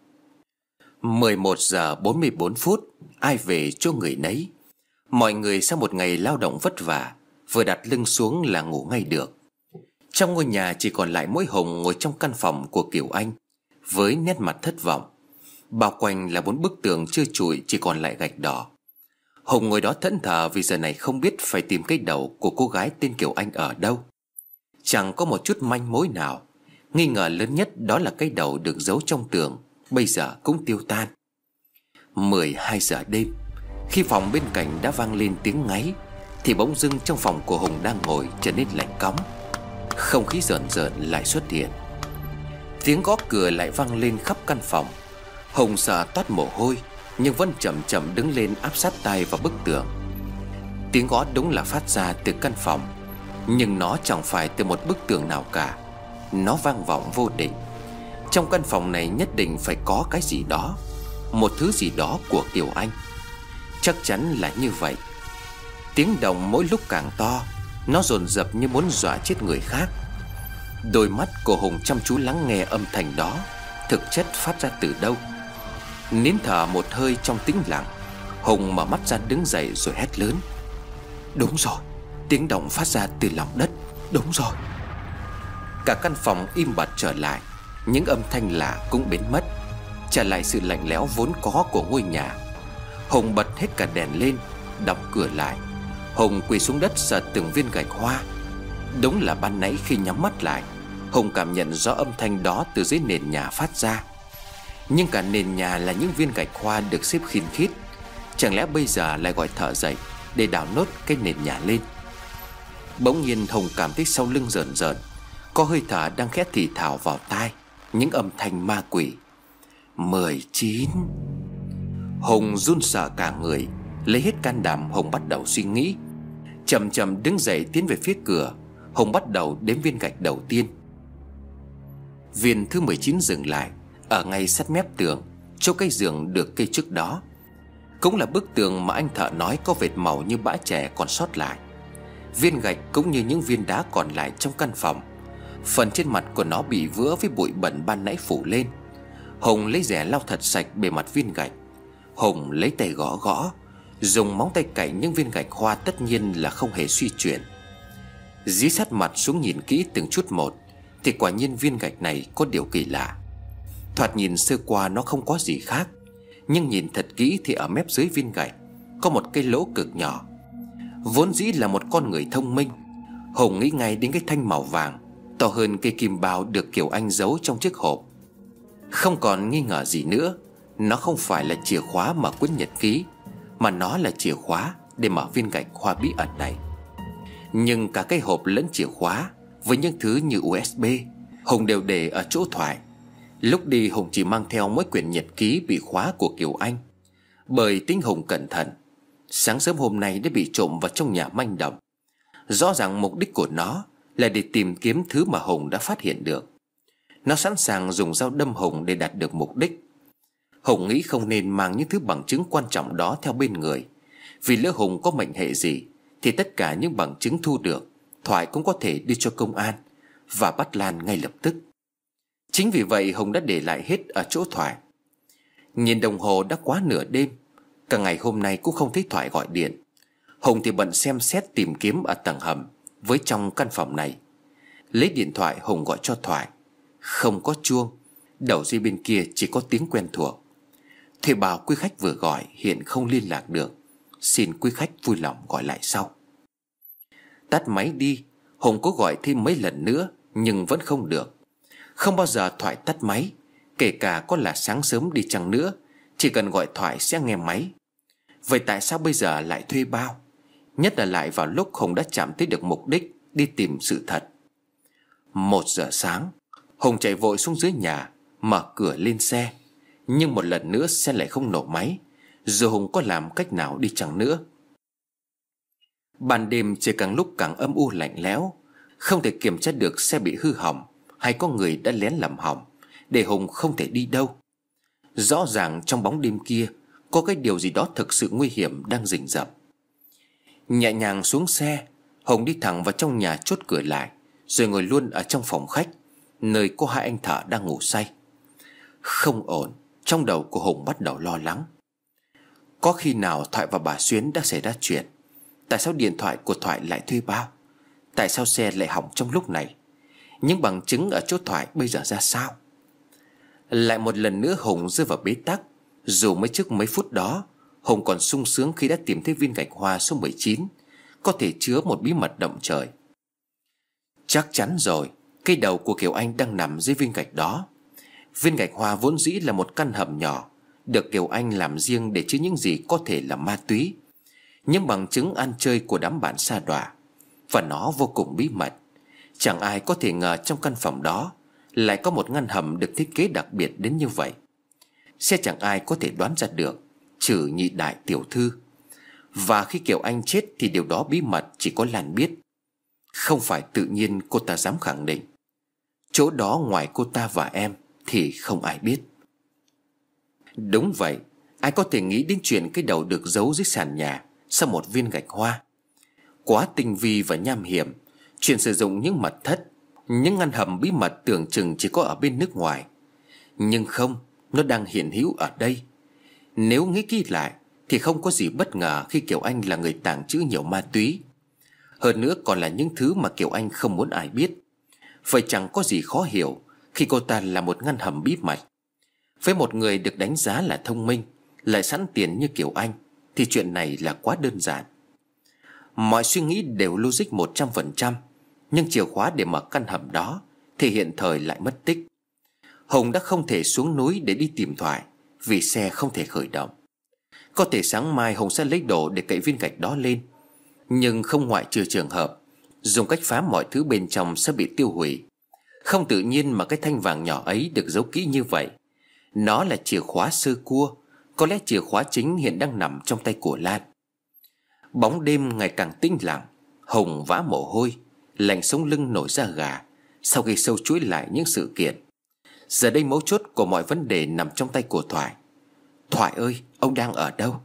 11 giờ 44 phút, ai về chỗ người nấy. Mọi người sau một ngày lao động vất vả, vừa đặt lưng xuống là ngủ ngay được. Trong ngôi nhà chỉ còn lại mỗi Hùng ngồi trong căn phòng của Kiều Anh với nét mặt thất vọng. Bao quanh là 4 bức tường trơ trụi, chỉ còn lại gạch đỏ. Hùng ngồi đó thẫn thờ vì giờ này không biết phải tìm cái đầu của cô gái tên Kiều Anh ở đâu. Chẳng có một chút manh mối nào. Nghi ngờ lớn nhất đó là cái đầu được giấu trong tường bây giờ cũng tiêu tan. 12 giờ đêm, khi phòng bên cạnh đã vang lên tiếng ngáy, thì bỗng dưng trong phòng của Hùng đang ngồi trở nên lạnh cóng. Không khí rợn rợn lại xuất hiện. Tiếng gõ cửa lại vang lên khắp căn phòng. Hùng sợ toát mồ hôi, nhưng vẫn chậm chậm đứng lên áp sát tai vào bức tường. Tiếng gõ đúng là phát ra từ căn phòng, nhưng nó chẳng phải từ một bức tường nào cả. Nó vang vọng vô định. Trong căn phòng này nhất định phải có cái gì đó, một thứ gì đó của Kiều Anh. Chắc chắn là như vậy. Tiếng động mỗi lúc càng to, nó dồn dập như muốn dọa chết người khác. Đôi mắt của Hùng chăm chú lắng nghe âm thanh đó thực chất phát ra từ đâu. Nín thở một hơi trong tĩnh lặng, Hùng mở mắt ra đứng dậy rồi hét lớn: Đúng rồi, tiếng động phát ra từ lòng đất. Đúng rồi. Cả căn phòng im bặt trở lại. Những âm thanh lạ cũng biến mất, trả lại sự lạnh lẽo vốn có của ngôi nhà. Hùng bật hết cả đèn lên, đóng cửa lại. Hùng quỳ xuống đất sờ từng viên gạch hoa. Đúng là ban nãy khi nhắm mắt lại, Hùng cảm nhận rõ âm thanh đó từ dưới nền nhà phát ra. Nhưng cả nền nhà là những viên gạch hoa được xếp khin khít. Chẳng lẽ bây giờ lại gọi thợ dậy để đào nốt cái nền nhà lên? Bỗng nhiên Hùng cảm thấy sau lưng rờn rợn, có hơi thở đang khẽ thì thào vào tai, những âm thanh ma quỷ. 19. Hùng run sợ cả người. Lấy hết can đảm, Hùng bắt đầu suy nghĩ. Chậm chậm đứng dậy tiến về phía cửa. Hùng bắt đầu đếm viên gạch đầu tiên. Viên thứ 19 dừng lại ở ngay sát mép tường, chỗ cây giường được cây trước đó. Cũng là bức tường mà anh thợ nói có vệt màu như bã chè còn sót lại. Viên gạch cũng như những viên đá còn lại trong căn phòng, phần trên mặt của nó bị vữa với bụi bẩn ban nãy phủ lên. Hùng lấy rẻ lau thật sạch bề mặt viên gạch. Hùng lấy tay gõ gõ, dùng móng tay cạy những viên gạch hoa, tất nhiên là không hề suy chuyển. Dí sát mặt xuống nhìn kỹ từng chút một, thì quả nhiên viên gạch này có điều kỳ lạ. Thoạt nhìn sơ qua nó không có gì khác, nhưng nhìn thật kỹ thì ở mép dưới viên gạch có một cái lỗ cực nhỏ. Vốn dĩ là một con người thông minh, Hùng nghĩ ngay đến cái thanh màu vàng to hơn cây kim bao được Kiều Anh giấu trong chiếc hộp. Không còn nghi ngờ gì nữa, nó không phải là chìa khóa mở cuốn nhật ký, mà nó là chìa khóa để mở viên gạch hoa bí ẩn này. Nhưng cả cái hộp lẫn chìa khóa với những thứ như USB, Hùng đều để ở chỗ thoại. Lúc đi Hùng chỉ mang theo mỗi quyển nhật ký bị khóa của Kiều Anh. Bởi tính Hùng cẩn thận, sáng sớm hôm nay đã bị trộm vào trong nhà manh động. Rõ ràng mục đích của nó là để tìm kiếm thứ mà Hùng đã phát hiện được. Nó sẵn sàng dùng dao đâm Hùng để đạt được mục đích. Hùng nghĩ không nên mang những thứ bằng chứng quan trọng đó theo bên người, vì lỡ Hùng có mệnh hệ gì thì tất cả những bằng chứng thu được, Thoại cũng có thể đi cho công an và bắt Lan ngay lập tức. Chính vì vậy Hùng đã để lại hết ở chỗ Thoại. Nhìn đồng hồ đã quá nửa đêm, cả ngày hôm nay cũng không thấy Thoại gọi điện. Hùng thì bận xem xét tìm kiếm ở tầng hầm với trong căn phòng này. Lấy điện thoại Hùng gọi cho Thoại. Không có chuông, đầu dây bên kia chỉ có tiếng quen thuộc. Thuê bao quý khách vừa gọi hiện không liên lạc được, xin quý khách vui lòng gọi lại sau. Tắt máy đi, Hùng cố gọi thêm mấy lần nữa nhưng vẫn không được. Không bao giờ Thoại tắt máy, kể cả có là sáng sớm đi chăng nữa, chỉ cần gọi Thoại sẽ nghe máy. Vậy tại sao bây giờ lại thuê bao? Nhất là lại vào lúc Hùng đã chạm tới được mục đích, đi tìm sự thật. 1 giờ sáng, Hùng chạy vội xuống dưới nhà, mở cửa lên xe. Nhưng một lần nữa xe lại không nổ máy, dù Hùng có làm cách nào đi chăng nữa. Ban đêm trời càng lúc càng âm u lạnh lẽo, không thể kiểm tra được xe bị hư hỏng hay có người đã lén làm hỏng, để Hùng không thể đi đâu. Rõ ràng trong bóng đêm kia có cái điều gì đó thực sự nguy hiểm đang rình rập. Nhẹ nhàng xuống xe, Hùng đi thẳng vào trong nhà, chốt cửa lại, rồi ngồi luôn ở trong phòng khách, nơi có hai anh thợ đang ngủ say. Không ổn, trong đầu của Hùng bắt đầu lo lắng. Có khi nào Thoại và bà Xuyến đã xảy ra chuyện? Tại sao điện thoại của Thoại lại thuê bao? Tại sao xe lại hỏng trong lúc này? Những bằng chứng ở chỗ Thoại bây giờ ra sao? Lại một lần nữa Hùng rơi vào bế tắc. Dù mới trước mấy phút đó Hùng còn sung sướng khi đã tìm thấy viên gạch hoa số 19, có thể chứa một bí mật động trời. Chắc chắn rồi, cái đầu của Kiều Anh đang nằm dưới viên gạch đó. Viên gạch hoa vốn dĩ là một căn hầm nhỏ, được Kiều Anh làm riêng để chứa những gì có thể là ma túy, những bằng chứng ăn chơi của đám bạn sa đọa. Và nó vô cùng bí mật. Chẳng ai có thể ngờ trong căn phòng đó lại có một ngăn hầm được thiết kế đặc biệt đến như vậy. Sẽ chẳng ai có thể đoán ra được, trừ nhị đại tiểu thư. Và khi Kiều Anh chết thì điều đó bí mật chỉ có Lan biết. Không phải tự nhiên cô ta dám khẳng định. Chỗ đó ngoài cô ta và em thì không ai biết. Đúng vậy, ai có thể nghĩ đến chuyện cái đầu được giấu dưới sàn nhà sau một viên gạch hoa? Quá tinh vi và nham hiểm. Chuyện sử dụng những mật thất, những ngăn hầm bí mật tưởng chừng chỉ có ở bên nước ngoài. Nhưng không, nó đang hiện hữu ở đây. Nếu nghĩ kỹ lại thì không có gì bất ngờ khi Kiều Anh là người tàng trữ nhiều ma túy. Hơn nữa còn là những thứ mà Kiều Anh không muốn ai biết. Vậy chẳng có gì khó hiểu khi cô ta là một ngăn hầm bí mật. Với một người được đánh giá là thông minh, lại sẵn tiền như Kiều Anh, thì chuyện này là quá đơn giản. Mọi suy nghĩ đều logic 100%. Nhưng chìa khóa để mở căn hầm đó thì hiện thời lại mất tích. Hùng đã không thể xuống núi để đi tìm Thoại, vì xe không thể khởi động. Có thể sáng mai Hùng sẽ lấy đồ để cậy viên gạch đó lên, nhưng không ngoại trừ trường hợp dùng cách phá mọi thứ bên trong sẽ bị tiêu hủy. Không tự nhiên mà cái thanh vàng nhỏ ấy được giấu kỹ như vậy. Nó là chìa khóa sơ cua. Có lẽ chìa khóa chính hiện đang nằm trong tay của Lan. Bóng đêm ngày càng tĩnh lặng. Hùng vã mồ hôi, lạnh sống lưng nổi da gà sau khi sâu chuỗi lại những sự kiện. Giờ đây mấu chốt của mọi vấn đề nằm trong tay của Thoại. Thoại ơi, ông đang ở đâu?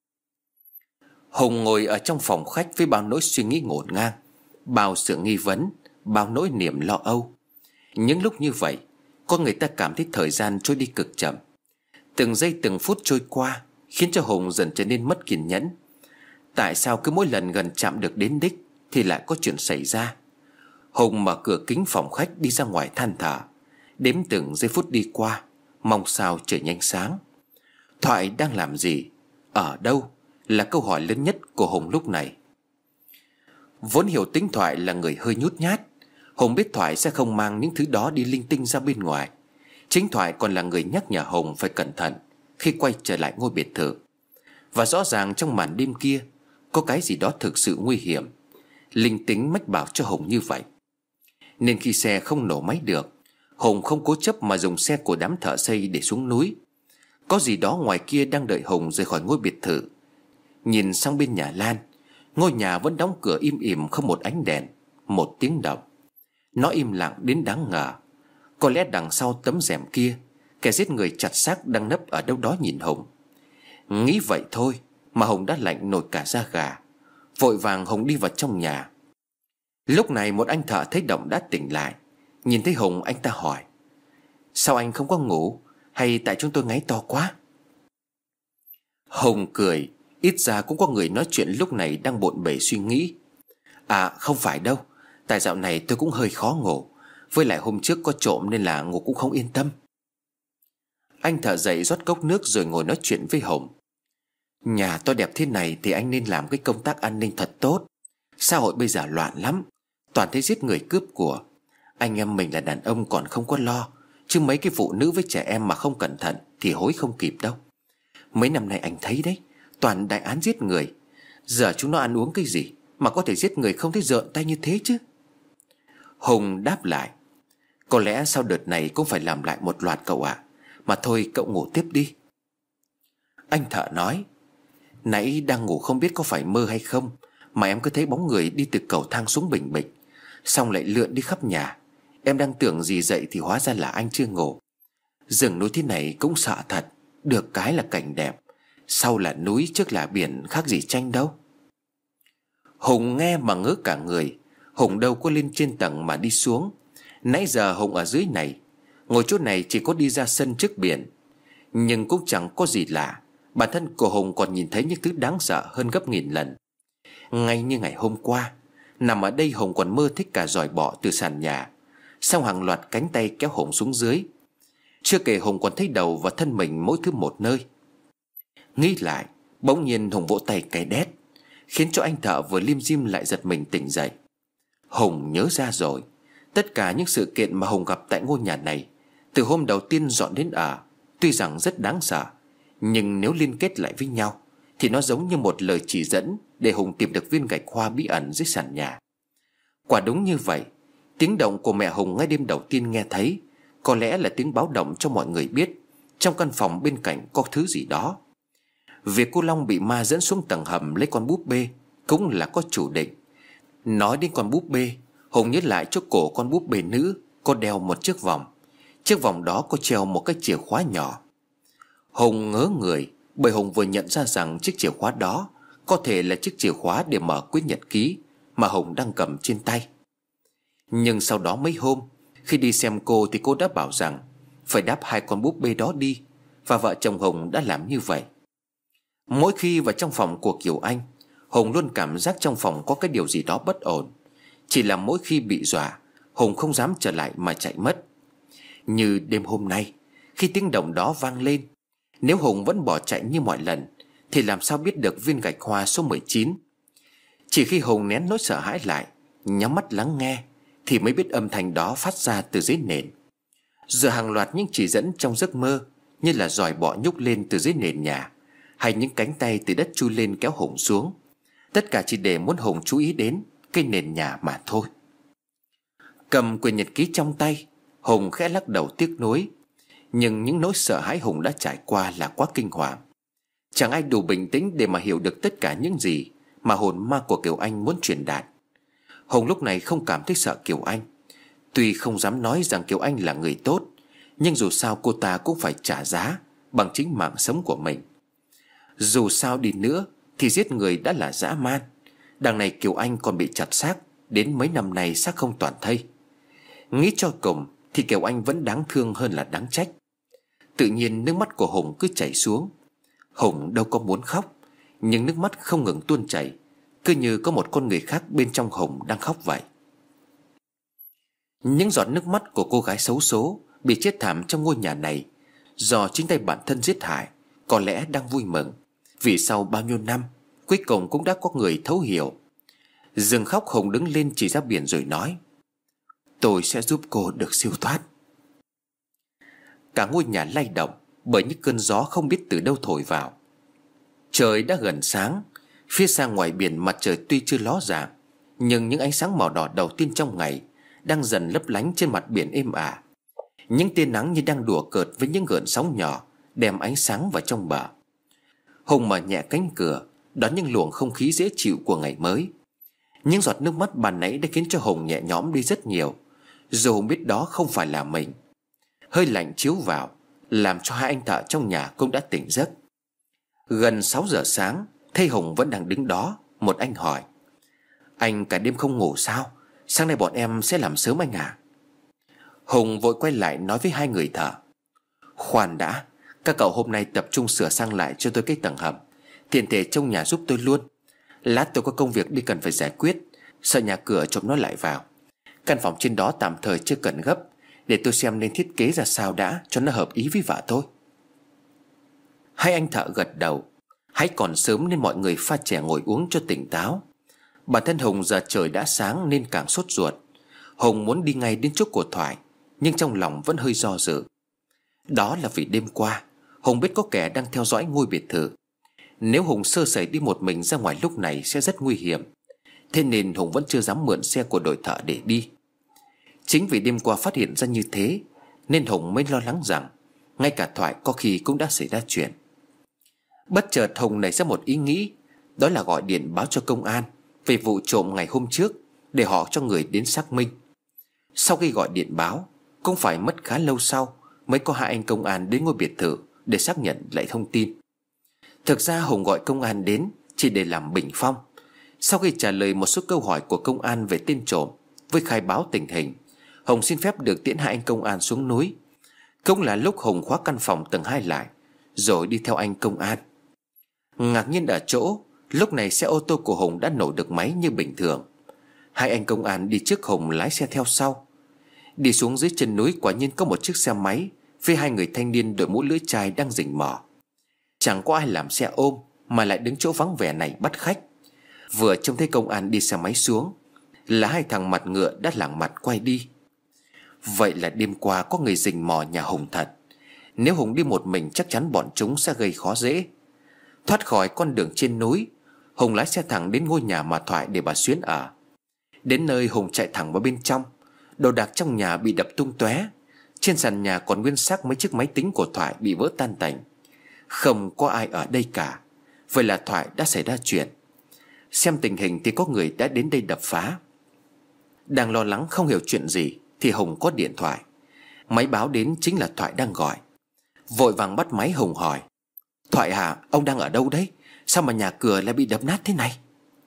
Hùng ngồi ở trong phòng khách với bao nỗi suy nghĩ ngổn ngang, bao sự nghi vấn, bao nỗi niềm lo âu. Những lúc như vậy, có người ta cảm thấy thời gian trôi đi cực chậm. Từng giây từng phút trôi qua khiến cho Hùng dần trở nên mất kiên nhẫn. Tại sao cứ mỗi lần gần chạm được đến đích thì lại có chuyện xảy ra? Hùng mở cửa kính phòng khách đi ra ngoài than thở, đếm từng giây phút đi qua, mong sao trời nhanh sáng. Thoại đang làm gì, ở đâu, là câu hỏi lớn nhất của Hùng lúc này. Vốn hiểu tính Thoại là người hơi nhút nhát, Hùng biết Thoại sẽ không mang những thứ đó đi linh tinh ra bên ngoài. Chính Thoại còn là người nhắc nhở Hùng phải cẩn thận khi quay trở lại ngôi biệt thự. Và rõ ràng trong màn đêm kia có cái gì đó thực sự nguy hiểm. Linh tính mách bảo cho Hùng như vậy. Nên khi xe không nổ máy được, Hùng không cố chấp mà dùng xe của đám thợ xây để xuống núi. Có gì đó ngoài kia đang đợi Hùng rời khỏi ngôi biệt thự. Nhìn sang bên nhà Lan, ngôi nhà vẫn đóng cửa im ỉm, không một ánh đèn, một tiếng động. Nó im lặng đến đáng ngờ. Có lẽ đằng sau tấm rèm kia, kẻ giết người chặt xác đang nấp ở đâu đó nhìn Hùng. Nghĩ vậy thôi mà Hùng đã lạnh nổi cả da gà. Vội vàng Hùng đi vào trong nhà. Lúc này một anh thợ thấy động đã tỉnh lại. Nhìn thấy Hùng, anh ta hỏi: sao anh không có ngủ, hay tại chúng tôi ngáy to quá? Hùng cười. Ít ra cũng có người nói chuyện lúc này đang bộn bề suy nghĩ. À không phải đâu, tại dạo này tôi cũng hơi khó ngủ. Với lại hôm trước có trộm nên là ngủ cũng không yên tâm. Anh thợ dậy rót cốc nước rồi ngồi nói chuyện với Hùng. Nhà to đẹp thế này thì anh nên làm cái công tác an ninh thật tốt. Xã hội bây giờ loạn lắm, toàn thấy giết người cướp của. Anh em mình là đàn ông còn không có lo, chứ mấy cái phụ nữ với trẻ em mà không cẩn thận thì hối không kịp đâu. Mấy năm nay anh thấy đấy, toàn đại án giết người. Giờ chúng nó ăn uống cái gì mà có thể giết người không thấy rợn tay như thế chứ? Hùng đáp lại: Có lẽ sau đợt này cũng phải làm lại một loạt cậu ạ. Mà thôi cậu ngủ tiếp đi. Anh Thợ nói: Nãy đang ngủ không biết có phải mơ hay không, mà em cứ thấy bóng người đi từ cầu thang xuống bình bịch, xong lại lượn đi khắp nhà. Em đang tưởng gì dậy thì hóa ra là anh chưa ngủ. Rừng núi thế này cũng sợ thật. Được cái là cảnh đẹp, sau là núi trước là biển, khác gì tranh đâu. Hùng nghe mà ngớ cả người. Hùng đâu có lên trên tầng mà đi xuống. Nãy giờ Hùng ở dưới này, ngồi chỗ này chỉ có đi ra sân trước biển. Nhưng cũng chẳng có gì lạ. Bản thân của Hùng còn nhìn thấy những thứ đáng sợ hơn gấp nghìn lần. Ngay như ngày hôm qua, nằm ở đây Hùng còn mơ thích cả giòi bọ từ sàn nhà, xong hàng loạt cánh tay kéo Hùng xuống dưới. Chưa kể Hùng còn thấy đầu và thân mình mỗi thứ một nơi. Nghĩ lại, bỗng nhiên Hùng vỗ tay cay đét, khiến cho anh Thợ vừa lim dim lại giật mình tỉnh dậy. Hùng nhớ ra rồi. Tất cả những sự kiện mà Hùng gặp tại ngôi nhà này từ hôm đầu tiên dọn đến ở, tuy rằng rất đáng sợ, nhưng nếu liên kết lại với nhau thì nó giống như một lời chỉ dẫn để Hùng tìm được viên gạch hoa bí ẩn dưới sàn nhà. Quả đúng như vậy. Tiếng động của mẹ Hùng ngay đêm đầu tiên nghe thấy có lẽ là tiếng báo động cho mọi người biết trong căn phòng bên cạnh có thứ gì đó. Việc cô Long bị ma dẫn xuống tầng hầm lấy con búp bê cũng là có chủ định. Nói đến con búp bê, Hùng nhớ lại chỗ cổ con búp bê nữ có đeo một chiếc vòng. Chiếc vòng đó có treo một cái chìa khóa nhỏ. Hùng ngớ người, bởi Hùng vừa nhận ra rằng chiếc chìa khóa đó có thể là chiếc chìa khóa để mở quyển nhật ký mà Hùng đang cầm trên tay. Nhưng sau đó mấy hôm, khi đi xem cô thì cô đã bảo rằng phải đáp hai con búp bê đó đi, và vợ chồng Hùng đã làm như vậy. Mỗi khi vào trong phòng của Kiều Anh, Hùng luôn cảm giác trong phòng có cái điều gì đó bất ổn. Chỉ là mỗi khi bị dọa, Hùng không dám trở lại mà chạy mất. Như đêm hôm nay, khi tiếng động đó vang lên, nếu Hùng vẫn bỏ chạy như mọi lần thì làm sao biết được viên gạch hoa số 19. Chỉ khi Hùng nén nỗi sợ hãi lại, nhắm mắt lắng nghe, thì mới biết âm thanh đó phát ra từ dưới nền. Giờ hàng loạt những chỉ dẫn trong giấc mơ, như là giòi bọ nhúc lên từ dưới nền nhà, hay những cánh tay từ đất chui lên kéo Hùng xuống, tất cả chỉ để muốn Hùng chú ý đến cái nền nhà mà thôi. Cầm quyển nhật ký trong tay, Hùng khẽ lắc đầu tiếc nuối. Nhưng những nỗi sợ hãi Hùng đã trải qua là quá kinh hoàng. Chẳng ai đủ bình tĩnh để mà hiểu được tất cả những gì mà hồn ma của Kiều Anh muốn truyền đạt. Hùng lúc này không cảm thấy sợ Kiều Anh. Tuy không dám nói rằng Kiều Anh là người tốt, nhưng dù sao cô ta cũng phải trả giá bằng chính mạng sống của mình. Dù sao đi nữa thì giết người đã là dã man. Đằng này Kiều Anh còn bị chặt xác, đến mấy năm nay xác không toàn thây. Nghĩ cho cùng thì Kiều Anh vẫn đáng thương hơn là đáng trách. Tự nhiên nước mắt của Hùng cứ chảy xuống. Hùng đâu có muốn khóc, nhưng nước mắt không ngừng tuôn chảy, cứ như có một con người khác bên trong Hùng đang khóc vậy. Những giọt nước mắt của cô gái xấu số bị chết thảm trong ngôi nhà này do chính tay bản thân giết hại có lẽ đang vui mừng, vì sau bao nhiêu năm cuối cùng cũng đã có người thấu hiểu. Dừng khóc, Hùng đứng lên chỉ ra biển rồi nói: Tôi sẽ giúp cô được siêu thoát. Cả ngôi nhà lay động bởi những cơn gió không biết từ đâu thổi vào. Trời đã gần sáng. Phía xa ngoài biển mặt trời tuy chưa ló dạng, nhưng những ánh sáng màu đỏ đầu tiên trong ngày đang dần lấp lánh trên mặt biển êm ả. Những tia nắng như đang đùa cợt với những gợn sóng nhỏ, đem ánh sáng vào trong bờ. Hùng mở nhẹ cánh cửa, đón những luồng không khí dễ chịu của ngày mới. Những giọt nước mắt ban nãy đã khiến cho Hùng nhẹ nhõm đi rất nhiều, dù Hùng biết đó không phải là mình. Hơi lạnh chiếu vào làm cho hai anh Thợ trong nhà cũng đã tỉnh giấc. Gần 6 giờ sáng, thấy Hùng vẫn đang đứng đó, một anh hỏi: Anh cả đêm không ngủ sao? Sáng nay bọn em sẽ làm sớm anh à? Hùng vội quay lại nói với hai người Thợ: Khoan đã, các cậu hôm nay tập trung sửa sang lại cho tôi cái tầng hầm, tiện thể trong nhà giúp tôi luôn. Lát tôi có công việc đi cần phải giải quyết, sợ nhà cửa trộm nó lại vào. Căn phòng trên đó tạm thời chưa cần gấp, để tôi xem nên thiết kế ra sao đã cho nó hợp ý với vợ tôi. Hai anh Thợ gật đầu. Hãy còn sớm nên mọi người pha chè ngồi uống cho tỉnh táo. Bản thân Hùng giờ trời đã sáng nên càng sốt ruột. Hùng muốn đi ngay đến chỗ của Thoại, nhưng trong lòng vẫn hơi do dự. Đó là vì đêm qua Hùng biết có kẻ đang theo dõi ngôi biệt thự. Nếu Hùng sơ sẩy đi một mình ra ngoài lúc này sẽ rất nguy hiểm. Thế nên Hùng vẫn chưa dám mượn xe của đội thợ để đi. Chính vì đêm qua phát hiện ra như thế nên Hùng mới lo lắng rằng ngay cả Thoại có khi cũng đã xảy ra chuyện. Bất chợt Hùng nảy ra một ý nghĩ, đó là gọi điện báo cho công an về vụ trộm ngày hôm trước để họ cho người đến xác minh. Sau khi gọi điện báo, cũng phải mất khá lâu sau mới có hai anh công an đến ngôi biệt thự để xác nhận lại thông tin. Thực ra Hùng gọi công an đến chỉ để làm bình phong. Sau khi trả lời một số câu hỏi của công an về tên trộm với khai báo tình hình, Hùng xin phép được tiễn hai anh công an xuống núi. Cũng là lúc Hùng khóa căn phòng tầng 2 lại rồi đi theo anh công an. Ngạc nhiên ở chỗ lúc này xe ô tô của Hùng đã nổ được máy như bình thường. Hai anh công an đi trước Hùng lái xe theo sau. Đi xuống dưới chân núi quả nhiên có một chiếc xe máy với hai người thanh niên đội mũ lưỡi chai đang rình mò. Chẳng có ai làm xe ôm mà lại đứng chỗ vắng vẻ này bắt khách. Vừa trông thấy công an đi xe máy xuống là hai thằng mặt ngựa đã lảng mặt quay đi. Vậy là đêm qua có người rình mò nhà Hùng thật. Nếu Hùng đi một mình chắc chắn bọn chúng sẽ gây khó dễ. Thoát khỏi con đường trên núi, Hùng lái xe thẳng đến ngôi nhà mà Thoại để bà Xuyến ở. Đến nơi Hùng chạy thẳng vào bên trong. Đồ đạc trong nhà bị đập tung tóe. Trên sàn nhà còn nguyên xác mấy chiếc máy tính của Thoại bị vỡ tan tành. Không có ai ở đây cả. Vậy là Thoại đã xảy ra chuyện. Xem tình hình thì có người đã đến đây đập phá. Đang lo lắng không hiểu chuyện gì thì Hùng có điện thoại. Máy báo đến chính là Thoại đang gọi. Vội vàng bắt máy Hùng hỏi: Thoại hả, ông đang ở đâu đấy? Sao mà nhà cửa lại bị đập nát thế này?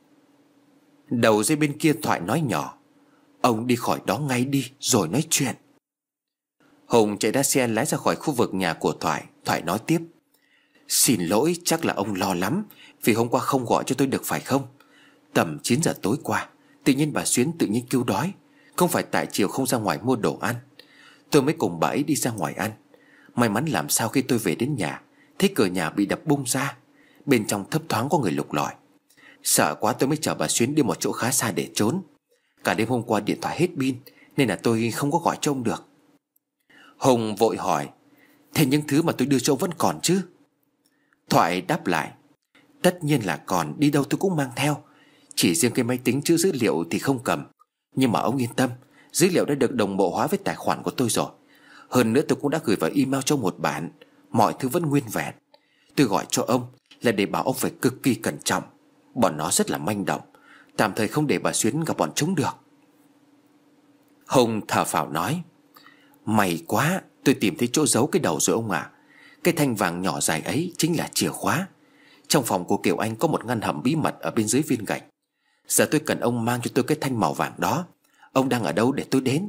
Đầu dây bên kia Thoại nói nhỏ: Ông đi khỏi đó ngay đi rồi nói chuyện. Hùng chạy ra xe lái ra khỏi khu vực nhà của Thoại. Thoại nói tiếp: Xin lỗi, chắc là ông lo lắm vì hôm qua không gọi cho tôi được phải không? Tầm 9 giờ tối qua tự nhiên bà Xuyến tự nhiên kêu đói. Không phải tại chiều không ra ngoài mua đồ ăn, tôi mới cùng bà ấy đi ra ngoài ăn. May mắn làm sao khi tôi về đến nhà thấy cửa nhà bị đập bung ra, bên trong thấp thoáng có người lục lọi. Sợ quá tôi mới chở bà Xuyến đi một chỗ khá xa để trốn. Cả đêm hôm qua điện thoại hết pin nên là tôi không có gọi cho ông được. Hùng vội hỏi: Thế những thứ mà tôi đưa cho ông vẫn còn chứ? Thoại đáp lại: Tất nhiên là còn, đi đâu tôi cũng mang theo. Chỉ riêng cái máy tính chứa dữ liệu thì không cầm. Nhưng mà ông yên tâm, dữ liệu đã được đồng bộ hóa với tài khoản của tôi rồi. Hơn nữa tôi cũng đã gửi vào email cho một bản. Mọi thứ vẫn nguyên vẹn. Tôi gọi cho ông là để bảo ông phải cực kỳ cẩn trọng. Bọn nó rất là manh động, tạm thời không để bà Xuyến gặp bọn chúng được. Hùng thở phào nói: May quá, tôi tìm thấy chỗ giấu cái đầu rồi ông ạ. Cái thanh vàng nhỏ dài ấy chính là chìa khóa. Trong phòng của Kiều Anh có một ngăn hầm bí mật ở bên dưới viên gạch. Giờ tôi cần ông mang cho tôi cái thanh màu vàng đó. Ông đang ở đâu để tôi đến?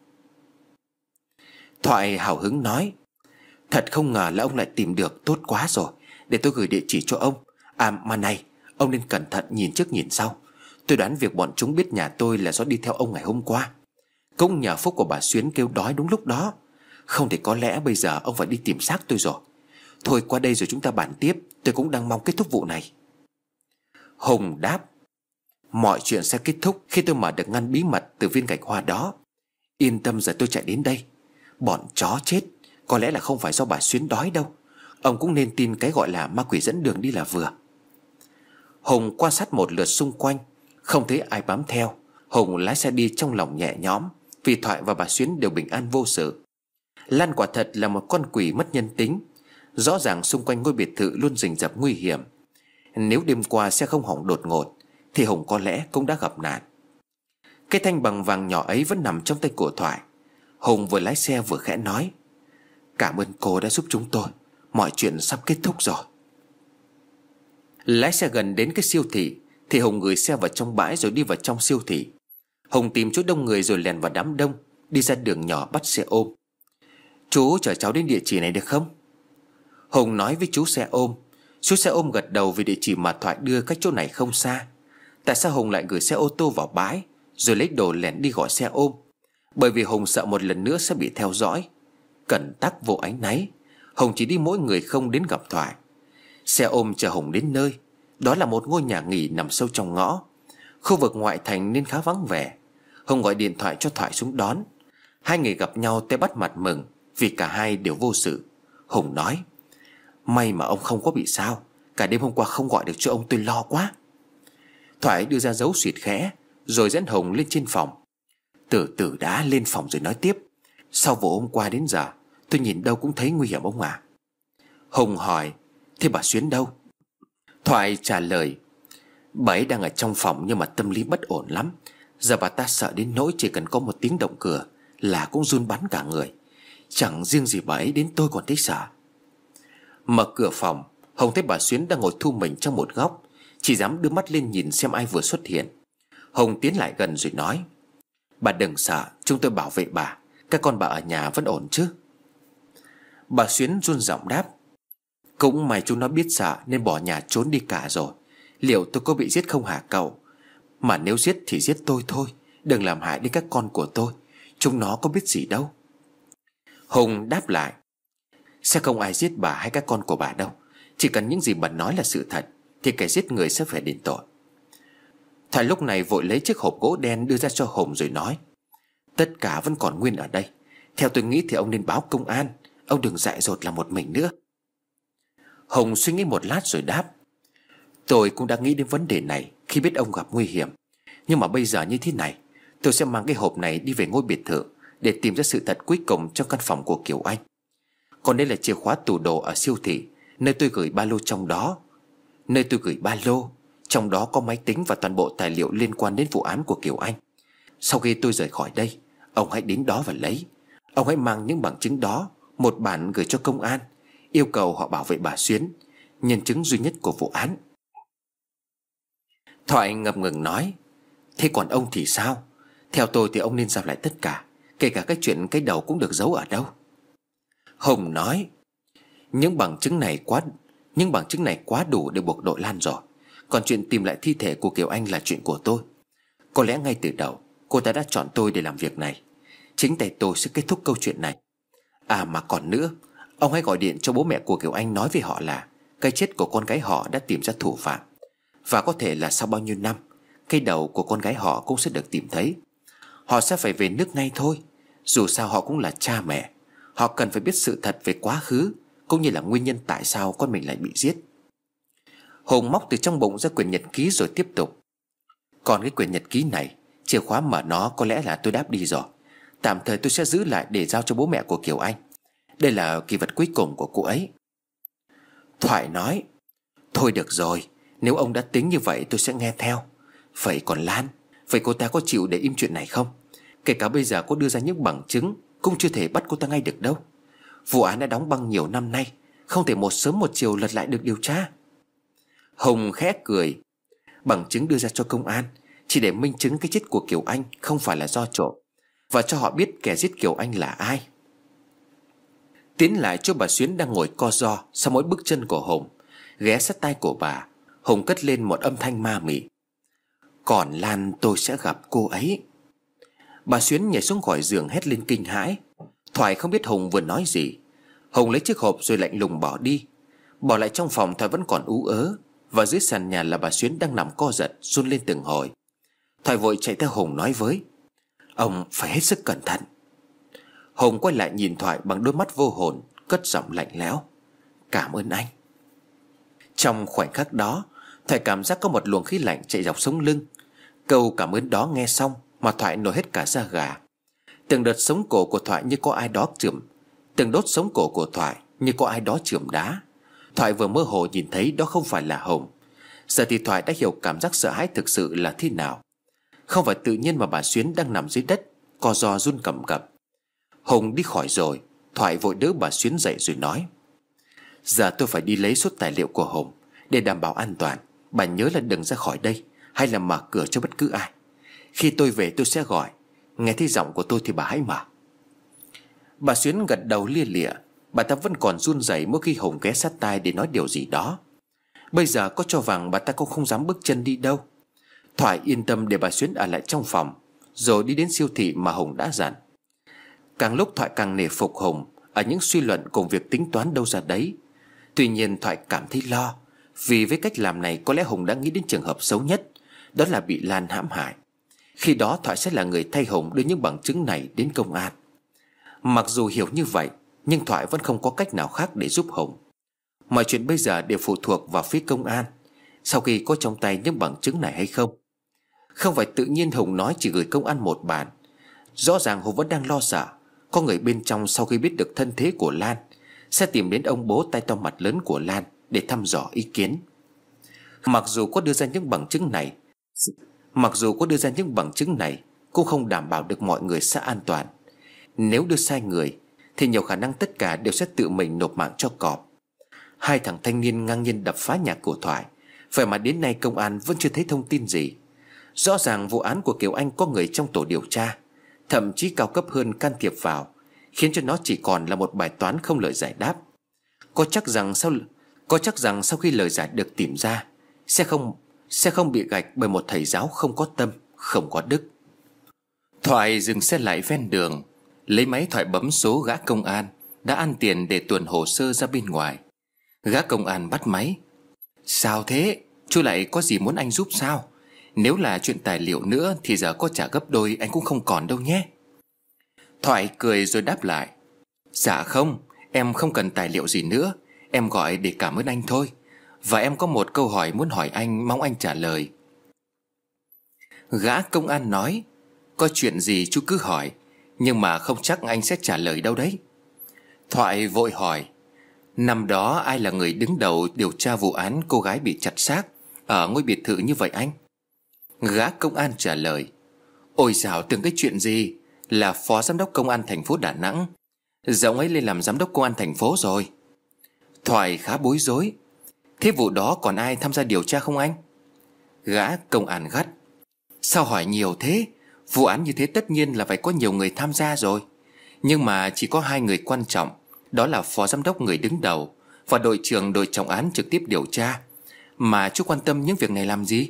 Thoại hào hứng nói: Thật không ngờ là ông lại tìm được, tốt quá rồi. Để tôi gửi địa chỉ cho ông. À mà này, ông nên cẩn thận nhìn trước nhìn sau. Tôi đoán việc bọn chúng biết nhà tôi là do đi theo ông ngày hôm qua. Cũng nhờ phúc của bà Xuyến kêu đói đúng lúc đó. Không thì có lẽ bây giờ ông phải đi tìm xác tôi rồi. Thôi qua đây rồi chúng ta bàn tiếp. Tôi cũng đang mong kết thúc vụ này. Hùng đáp: Mọi chuyện sẽ kết thúc khi tôi mở được ngăn bí mật từ viên gạch hoa đó. Yên tâm, giờ tôi chạy đến đây. Bọn chó chết, có lẽ là không phải do bà Xuyến đói đâu. Ông cũng nên tin cái gọi là ma quỷ dẫn đường đi là vừa. Hùng quan sát một lượt xung quanh, không thấy ai bám theo. Hùng lái xe đi trong lòng nhẹ nhõm, vì Thoại và bà Xuyến đều bình an vô sự. Lan quả thật là một con quỷ mất nhân tính. Rõ ràng xung quanh ngôi biệt thự luôn rình rập nguy hiểm. Nếu đêm qua xe không hỏng đột ngột thì Hùng có lẽ cũng đã gặp nạn. Cái thanh bằng vàng nhỏ ấy vẫn nằm trong tay của Thoại. Hùng vừa lái xe vừa khẽ nói: Cảm ơn cô đã giúp chúng tôi. Mọi chuyện sắp kết thúc rồi. Lái xe gần đến cái siêu thị thì Hùng gửi xe vào trong bãi rồi đi vào trong siêu thị. Hùng tìm chỗ đông người rồi lèn vào đám đông, đi ra đường nhỏ bắt xe ôm. Chú chở cháu đến địa chỉ này được không? Hùng nói với chú xe ôm. Chú xe ôm gật đầu vì địa chỉ mà Thoại đưa cách chỗ này không xa. Tại sao Hùng lại gửi xe ô tô vào bãi rồi lấy đồ lẻn đi gọi xe ôm? Bởi vì Hùng sợ một lần nữa sẽ bị theo dõi. Cẩn tắc vô áy náy, Hùng chỉ đi mỗi người không đến gặp Thoại. Xe ôm chở Hùng đến nơi. Đó là một ngôi nhà nghỉ nằm sâu trong ngõ. Khu vực ngoại thành nên khá vắng vẻ. Hùng gọi điện thoại cho Thoại xuống đón. Hai người gặp nhau tay bắt mặt mừng vì cả hai đều vô sự. Hùng nói: May mà ông không có bị sao. Cả đêm hôm qua không gọi được cho ông tôi lo quá. Thoại đưa ra dấu xịt khẽ rồi dẫn Hùng lên trên phòng. Từ từ đã, lên phòng rồi nói tiếp. Sau vụ hôm qua đến giờ tôi nhìn đâu cũng thấy nguy hiểm ông à. Hùng hỏi: Thế bà Xuyến đâu? Thoại trả lời: Bà ấy đang ở trong phòng nhưng mà tâm lý bất ổn lắm. Giờ bà ta sợ đến nỗi chỉ cần có một tiếng động cửa là cũng run bắn cả người. Chẳng riêng gì bà ấy, đến tôi còn thấy sợ. Mở cửa phòng, Hồng thấy bà Xuyến đang ngồi thu mình trong một góc, chỉ dám đưa mắt lên nhìn xem ai vừa xuất hiện. Hồng tiến lại gần rồi nói: Bà đừng sợ, chúng tôi bảo vệ bà. Các con bà ở nhà vẫn ổn chứ? Bà Xuyến run giọng đáp: Cũng may chúng nó biết sợ nên bỏ nhà trốn đi cả rồi. Liệu tôi có bị giết không hả cậu? Mà nếu giết thì giết tôi thôi, đừng làm hại đến các con của tôi. Chúng nó có biết gì đâu. Hùng đáp lại: Sẽ không ai giết bà hay các con của bà đâu. Chỉ cần những gì bà nói là sự thật thì kẻ giết người sẽ phải đền tội. Thoại lúc này vội lấy chiếc hộp gỗ đen đưa ra cho Hùng rồi nói: Tất cả vẫn còn nguyên ở đây. Theo tôi nghĩ thì ông nên báo công an. Ông đừng dại dột làm một mình nữa. Hùng suy nghĩ một lát rồi đáp: Tôi cũng đã nghĩ đến vấn đề này khi biết ông gặp nguy hiểm. Nhưng mà bây giờ như thế này, tôi sẽ mang cái hộp này đi về ngôi biệt thự để tìm ra sự thật cuối cùng trong căn phòng của Kiều Anh. Còn đây là chìa khóa tủ đồ ở siêu thị, nơi tôi gửi ba lô trong đó có máy tính và toàn bộ tài liệu liên quan đến vụ án của Kiều Anh. Sau khi tôi rời khỏi đây, ông hãy đến đó và lấy. Ông hãy mang những bằng chứng đó, một bản gửi cho công an, yêu cầu họ bảo vệ bà Xuyến, nhân chứng duy nhất của vụ án. Thoại ngập ngừng nói: Thế còn ông thì sao? Theo tôi thì ông nên giao lại tất cả, kể cả cái chuyện cái đầu cũng được giấu ở đâu. Hùng nói: Những bằng chứng này quá đủ để buộc đội Lan rồi. Còn chuyện tìm lại thi thể của Kiều Anh là chuyện của tôi. Có lẽ ngay từ đầu cô ta đã chọn tôi để làm việc này. Chính tay tôi sẽ kết thúc câu chuyện này. À mà còn nữa, ông hãy gọi điện cho bố mẹ của Kiều Anh, nói với họ là cái chết của con gái họ đã tìm ra thủ phạm. Và có thể là sau bao nhiêu năm, cái đầu của con gái họ cũng sẽ được tìm thấy. Họ sẽ phải về nước ngay thôi. Dù sao họ cũng là cha mẹ. Họ cần phải biết sự thật về quá khứ, cũng như là nguyên nhân tại sao con mình lại bị giết. Hùng móc từ trong bụng ra quyển nhật ký rồi tiếp tục: Còn cái quyển nhật ký này, chìa khóa mở nó có lẽ là tôi đáp đi rồi. Tạm thời tôi sẽ giữ lại để giao cho bố mẹ của Kiều Anh. Đây là kỳ vật cuối cùng của cô ấy. Thoại nói: Thôi được rồi, nếu ông đã tính như vậy tôi sẽ nghe theo. Vậy còn Lan, vậy cô ta có chịu để im chuyện này không? Kể cả bây giờ có đưa ra những bằng chứng cũng chưa thể bắt cô ta ngay được đâu. Vụ án đã đóng băng nhiều năm nay, không thể một sớm một chiều lật lại được điều tra. Hùng khẽ cười: Bằng chứng đưa ra cho công an chỉ để minh chứng cái chết của Kiều Anh không phải là do trộm, và cho họ biết kẻ giết Kiều Anh là ai. Tiến lại chỗ bà Xuyến đang ngồi co ro sau mỗi bước chân của Hùng, ghé sát tai của bà, Hùng cất lên một âm thanh ma mị: Còn Lan tôi sẽ gặp cô ấy. Bà Xuyến nhảy xuống khỏi giường hét lên kinh hãi. Thoại không biết Hùng vừa nói gì. Hùng lấy chiếc hộp rồi lạnh lùng bỏ đi. Bỏ lại trong phòng Thoại vẫn còn ú ớ, và dưới sàn nhà là bà Xuyến đang nằm co giật run lên từng hồi. Thoại vội chạy theo Hùng nói với: Ông phải hết sức cẩn thận. Hùng quay lại nhìn Thoại bằng đôi mắt vô hồn, cất giọng lạnh lẽo: Cảm ơn anh. Trong khoảnh khắc đó, Thoại cảm giác có một luồng khí lạnh chạy dọc sống lưng. Câu cảm ơn đó nghe xong mà Thoại nổi hết cả da gà. Từng đợt sống cổ của Thoại như có ai đó chườm, từng đốt sống cổ của Thoại như có ai đó chườm đá. Thoại vừa mơ hồ nhìn thấy đó không phải là Hùng. Giờ thì Thoại đã hiểu cảm giác sợ hãi thực sự là thế nào. Không phải tự nhiên mà bà Xuyến đang nằm dưới đất, co ro run cầm cập. Hùng đi khỏi rồi, Thoại vội đỡ bà Xuyến dậy rồi nói: Giờ tôi phải đi lấy số tài liệu của Hùng. Để đảm bảo an toàn, bà nhớ là đừng ra khỏi đây hay là mở cửa cho bất cứ ai. Khi tôi về tôi sẽ gọi, nghe thấy giọng của tôi thì bà hãy mở. Bà Xuyến gật đầu lia lịa. Bà ta vẫn còn run rẩy mỗi khi Hùng ghé sát tai để nói điều gì đó. Bây giờ có cho vàng bà ta cũng không dám bước chân đi đâu. Thoại yên tâm để bà Xuyến ở lại trong phòng, rồi đi đến siêu thị mà Hùng đã dặn. Càng lúc Thoại càng nể phục Hùng ở những suy luận cùng việc tính toán đâu ra đấy. Tuy nhiên Thoại cảm thấy lo, vì với cách làm này có lẽ Hùng đã nghĩ đến trường hợp xấu nhất, đó là bị Lan hãm hại. Khi đó Thoại sẽ là người thay Hùng đưa những bằng chứng này đến công an. Mặc dù hiểu như vậy, nhưng Thoại vẫn không có cách nào khác để giúp Hùng. Mọi chuyện bây giờ đều phụ thuộc vào phía công an, sau khi có trong tay những bằng chứng này hay không. Không phải tự nhiên Hùng nói chỉ gửi công an một bản, Rõ ràng Hùng vẫn đang lo sợ có người bên trong sau khi biết được thân thế của Lan sẽ tìm đến ông bố tay to mặt lớn của Lan để thăm dò ý kiến. Mặc dù có đưa ra những bằng chứng này cũng không đảm bảo được mọi người sẽ an toàn. Nếu đưa sai người thì nhiều khả năng tất cả đều sẽ tự mình nộp mạng cho cọp. Hai thằng thanh niên ngang nhiên đập phá nhà của Thoại, vậy mà đến nay công an vẫn chưa thấy thông tin gì. Rõ ràng vụ án của Kiều Anh có người trong tổ điều tra, thậm chí cao cấp hơn can thiệp vào, khiến cho nó chỉ còn là một bài toán không lời giải đáp. Có chắc rằng sau khi lời giải được tìm ra sẽ không bị gạch bởi một thầy giáo không có tâm, không có đức. Thoại dừng xe lại ven đường, lấy máy thoại bấm số gã công an đã ăn tiền để tuồn hồ sơ ra bên ngoài. Gã công an bắt máy. Sao thế? Chú lại có gì muốn anh giúp sao? Nếu là chuyện tài liệu nữa thì giờ có trả gấp đôi anh cũng không còn đâu nhé. Thoại cười rồi đáp lại. Dạ không, em không cần tài liệu gì nữa. Em gọi để cảm ơn anh thôi. Và em có một câu hỏi muốn hỏi anh, mong anh trả lời. Gã công an nói. Có chuyện gì chú cứ hỏi, nhưng mà không chắc anh sẽ trả lời đâu đấy. Thoại vội hỏi. Năm đó ai là người đứng đầu điều tra vụ án cô gái bị chặt xác ở ngôi biệt thự như vậy anh? Gã công an trả lời. Ôi dào, tưởng cái chuyện gì? Là phó giám đốc công an thành phố Đà Nẵng. Giờ ông ấy lên làm giám đốc công an thành phố rồi. Thoại khá bối rối. Thế vụ đó còn ai tham gia điều tra không anh? Gã công an gắt. Sao hỏi nhiều thế? Vụ án như thế tất nhiên là phải có nhiều người tham gia rồi. Nhưng mà chỉ có hai người quan trọng, đó là phó giám đốc người đứng đầu và đội trưởng đội trọng án trực tiếp điều tra. Mà chú quan tâm những việc này làm gì?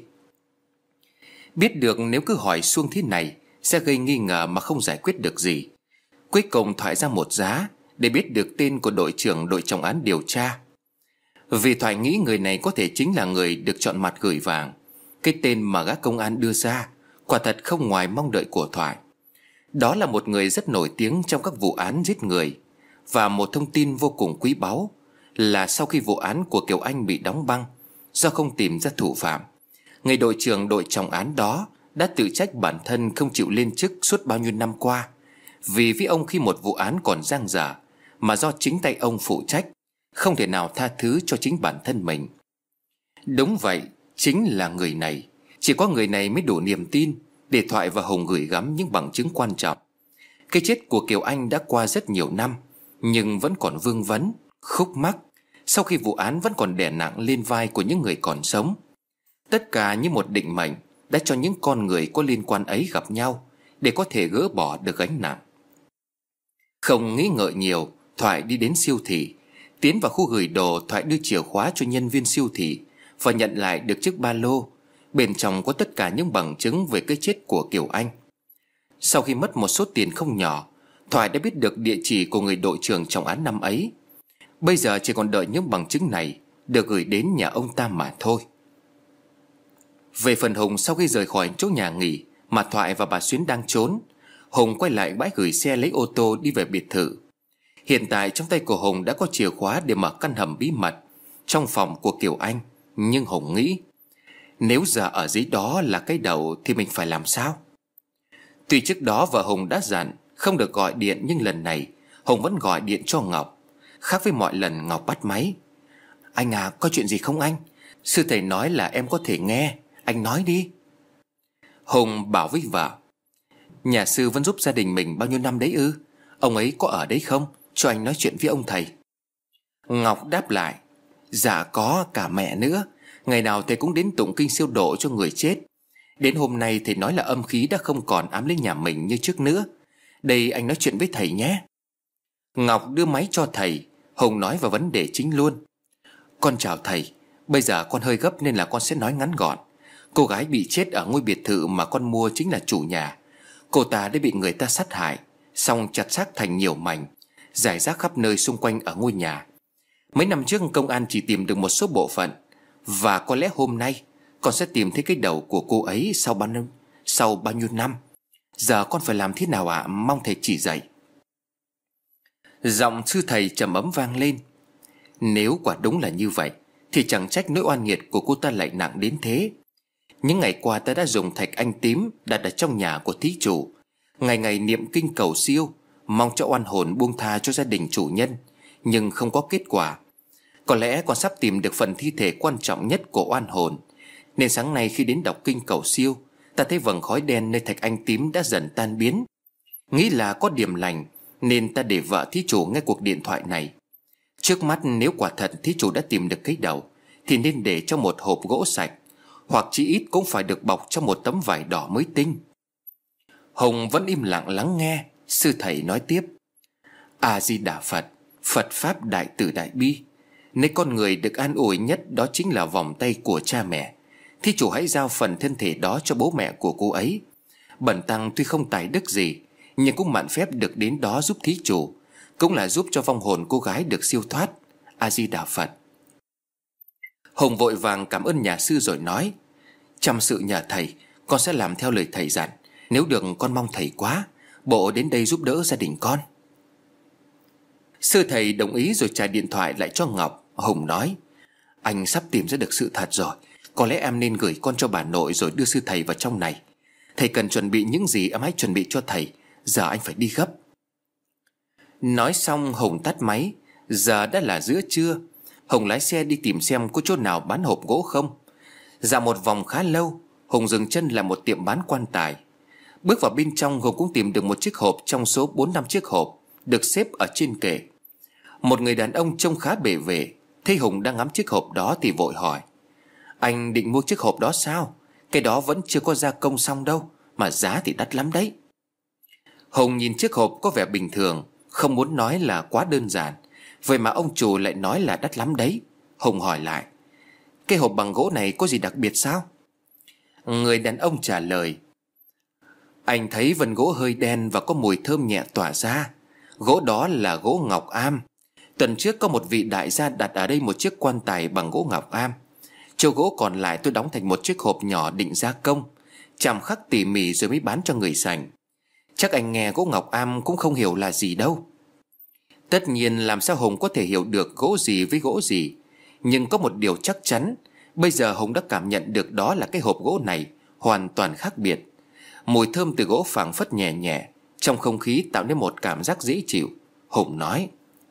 Biết được nếu cứ hỏi suông thế này sẽ gây nghi ngờ mà không giải quyết được gì. Cuối cùng Thoại ra một giá để biết được tên của đội trưởng đội trọng án điều tra. Vì Thoại nghĩ người này có thể chính là người được chọn mặt gửi vàng. Cái tên mà gã công an đưa ra quả thật không ngoài mong đợi của Thoại. Đó là một người rất nổi tiếng trong các vụ án giết người. Và một thông tin vô cùng quý báu là sau khi vụ án của Kiều Anh bị đóng băng do không tìm ra thủ phạm, người đội trưởng đội trọng án đó đã tự trách bản thân không chịu lên chức suốt bao nhiêu năm qua. Vì với ông khi một vụ án còn dang dở mà do chính tay ông phụ trách, không thể nào tha thứ cho chính bản thân mình. Đúng vậy, chính là người này. Chỉ có người này mới đủ niềm tin để Thoại và Hùng gửi gắm những bằng chứng quan trọng. Cái chết của Kiều Anh đã qua rất nhiều năm, nhưng vẫn còn vương vấn, khúc mắc. Sau khi vụ án vẫn còn đè nặng lên vai của những người còn sống. Tất cả như một định mệnh đã cho những con người có liên quan ấy gặp nhau để có thể gỡ bỏ được gánh nặng. Không nghĩ ngợi nhiều, Thoại đi đến siêu thị. Tiến vào khu gửi đồ, Thoại đưa chìa khóa cho nhân viên siêu thị và nhận lại được chiếc ba lô. Bên trong có tất cả những bằng chứng về cái chết của Kiều Anh. Sau khi mất một số tiền không nhỏ, Thoại đã biết được địa chỉ của người đội trưởng trọng án năm ấy. Bây giờ chỉ còn đợi những bằng chứng này được gửi đến nhà ông ta mà thôi. Về phần Hùng, sau khi rời khỏi chỗ nhà nghỉ mà Thoại và bà Xuyến đang trốn, Hùng quay lại bãi gửi xe lấy ô tô đi về biệt thự. Hiện tại trong tay của Hùng đã có chìa khóa để mở căn hầm bí mật trong phòng của Kiều Anh. Nhưng Hùng nghĩ, nếu giờ ở dưới đó là cái đầu thì mình phải làm sao? Tuy trước đó vợ Hùng đã dặn không được gọi điện, nhưng lần này Hùng vẫn gọi điện cho Ngọc. Khác với mọi lần, Ngọc bắt máy. Anh à, có chuyện gì không anh? Sư thầy nói là em có thể nghe, anh nói đi. Hùng bảo với vợ. Nhà sư vẫn giúp gia đình mình bao nhiêu năm đấy ư? Ông ấy có ở đấy không? Cho anh nói chuyện với ông thầy. Ngọc đáp lại. Dạ có, cả mẹ nữa. Ngày nào thầy cũng đến tụng kinh siêu độ cho người chết. Đến hôm nay thầy nói là âm khí đã không còn ám lấy nhà mình như trước nữa. Đây, anh nói chuyện với thầy nhé. Ngọc đưa máy cho thầy. Hùng nói vào vấn đề chính luôn. Con chào thầy. Bây giờ con hơi gấp nên là con sẽ nói ngắn gọn. Cô gái bị chết ở ngôi biệt thự mà con mua chính là chủ nhà. Cô ta đã bị người ta sát hại, xong chặt xác thành nhiều mảnh, rải rác khắp nơi xung quanh ở ngôi nhà. Mấy năm trước công an chỉ tìm được một số bộ phận, và có lẽ hôm nay con sẽ tìm thấy cái đầu của cô ấy sau bao nhiêu năm. Giờ con phải làm thế nào ạ? Mong thầy chỉ dạy. Giọng sư thầy trầm ấm vang lên. Nếu quả đúng là như vậy thì chẳng trách nỗi oan nghiệt của cô ta lại nặng đến thế. Những ngày qua ta đã dùng thạch anh tím đặt ở trong nhà của thí chủ, Ngày ngày niệm kinh cầu siêu, mong cho oan hồn buông tha cho gia đình chủ nhân, nhưng không có kết quả. Có lẽ con sắp tìm được phần thi thể quan trọng nhất của oan hồn, nên sáng nay khi đến đọc kinh cầu siêu, ta thấy vầng khói đen nơi thạch anh tím đã dần tan biến. Nghĩ là có điểm lành, nên ta để vợ thí chủ nghe cuộc điện thoại này. Trước mắt nếu quả thật thí chủ đã tìm được cái đầu, thì nên để trong một hộp gỗ sạch, hoặc chỉ ít cũng phải được bọc trong một tấm vải đỏ mới tinh. Hồng vẫn im lặng lắng nghe. Sư thầy nói tiếp: A Di Đà Phật, Phật pháp đại từ đại bi. Nơi con người được an ủi nhất đó chính là vòng tay của cha mẹ. Thí chủ hãy giao phần thân thể đó cho bố mẹ của cô ấy. Bần tăng tuy không tài đức gì, nhưng cũng mạn phép được đến đó giúp thí chủ, cũng là giúp cho vong hồn cô gái được siêu thoát. A Di Đà Phật. Hồng vội vàng cảm ơn nhà sư rồi nói: Chăm sự nhờ thầy, con sẽ làm theo lời thầy dặn. Nếu được con mong thầy quá, bộ đến đây giúp đỡ gia đình con. Sư thầy đồng ý rồi trả điện thoại lại cho Ngọc. Hồng nói: Anh sắp tìm ra được sự thật rồi. Có lẽ em nên gửi con cho bà nội rồi đưa sư thầy vào trong này. Thầy cần chuẩn bị những gì em hãy chuẩn bị cho thầy. Giờ anh phải đi gấp. Nói xong Hồng tắt máy. Giờ đã là giữa trưa. Hồng lái xe đi tìm xem có chỗ nào bán hộp gỗ không. Dạo một vòng khá lâu, Hồng dừng chân là một tiệm bán quan tài. Bước vào bên trong, Hồng cũng tìm được một chiếc hộp trong số 4-5 chiếc hộp được xếp ở trên kệ. Một người đàn ông trông khá bề vệ thấy Hồng đang ngắm chiếc hộp đó thì vội hỏi: Anh định mua chiếc hộp đó sao? Cái đó vẫn chưa có gia công xong đâu, mà giá thì đắt lắm đấy. Hồng nhìn chiếc hộp có vẻ bình thường, không muốn nói là quá đơn giản, vậy mà ông chủ lại nói là đắt lắm đấy. Hồng hỏi lại: Cái hộp bằng gỗ này có gì đặc biệt sao? Người đàn ông trả lời: Anh thấy vân gỗ hơi đen và có mùi thơm nhẹ tỏa ra. Gỗ đó là gỗ ngọc am. Tuần trước có một vị đại gia đặt ở đây một chiếc quan tài bằng gỗ ngọc am. Châu gỗ còn lại tôi đóng thành một chiếc hộp nhỏ định gia công, chạm khắc tỉ mỉ rồi mới bán cho người sành. Chắc anh nghe gỗ ngọc am cũng không hiểu là gì đâu. Tất nhiên làm sao Hồng có thể hiểu được gỗ gì với gỗ gì, nhưng có một điều chắc chắn, bây giờ Hồng đã cảm nhận được đó là cái hộp gỗ này hoàn toàn khác biệt. Mùi thơm từ gỗ phảng phất nhẹ nhẹ, trong không khí tạo nên một cảm giác dễ chịu. Hồng nói: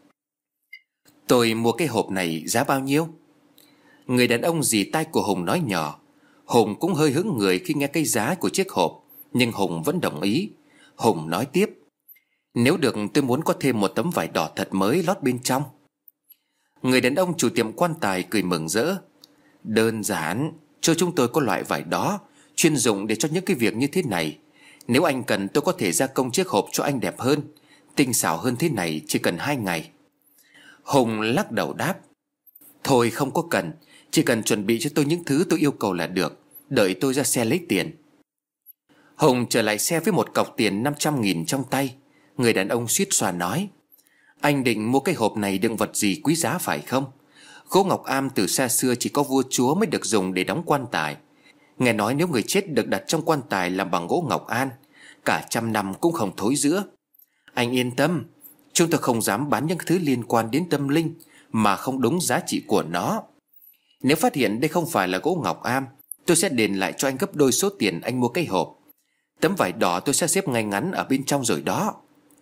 Tôi mua cái hộp này giá bao nhiêu? Người đàn ông dì tai của Hồng nói nhỏ. Hồng cũng hơi hững người khi nghe cái giá của chiếc hộp, nhưng Hồng vẫn đồng ý. Hồng nói tiếp: Nếu được tôi muốn có thêm một tấm vải đỏ thật mới lót bên trong. Người đàn ông chủ tiệm quan tài cười mừng rỡ: Đơn giản, cho chúng tôi có loại vải đó, chuyên dụng để cho những cái việc như thế này. Nếu anh cần tôi có thể gia công chiếc hộp cho anh đẹp hơn, tinh xảo hơn thế này chỉ cần 2 ngày. Hùng lắc đầu đáp: Thôi không có cần, chỉ cần chuẩn bị cho tôi những thứ tôi yêu cầu là được. Đợi tôi ra xe lấy tiền. Hùng trở lại xe với một cọc tiền 500.000 trong tay. Người đàn ông suýt xoa nói: Anh định mua cái hộp này đựng vật gì quý giá phải không? Gỗ ngọc am từ xa xưa chỉ có vua chúa mới được dùng để đóng quan tài. Nghe nói nếu người chết được đặt trong quan tài làm bằng gỗ ngọc an, cả 100 năm cũng không thối rữa. Anh yên tâm, chúng tôi không dám bán những thứ liên quan đến tâm linh mà không đúng giá trị của nó. Nếu phát hiện đây không phải là gỗ ngọc am, tôi sẽ đền lại cho anh gấp đôi số tiền anh mua cái hộp. Tấm vải đỏ tôi sẽ xếp ngay ngắn ở bên trong rồi đó.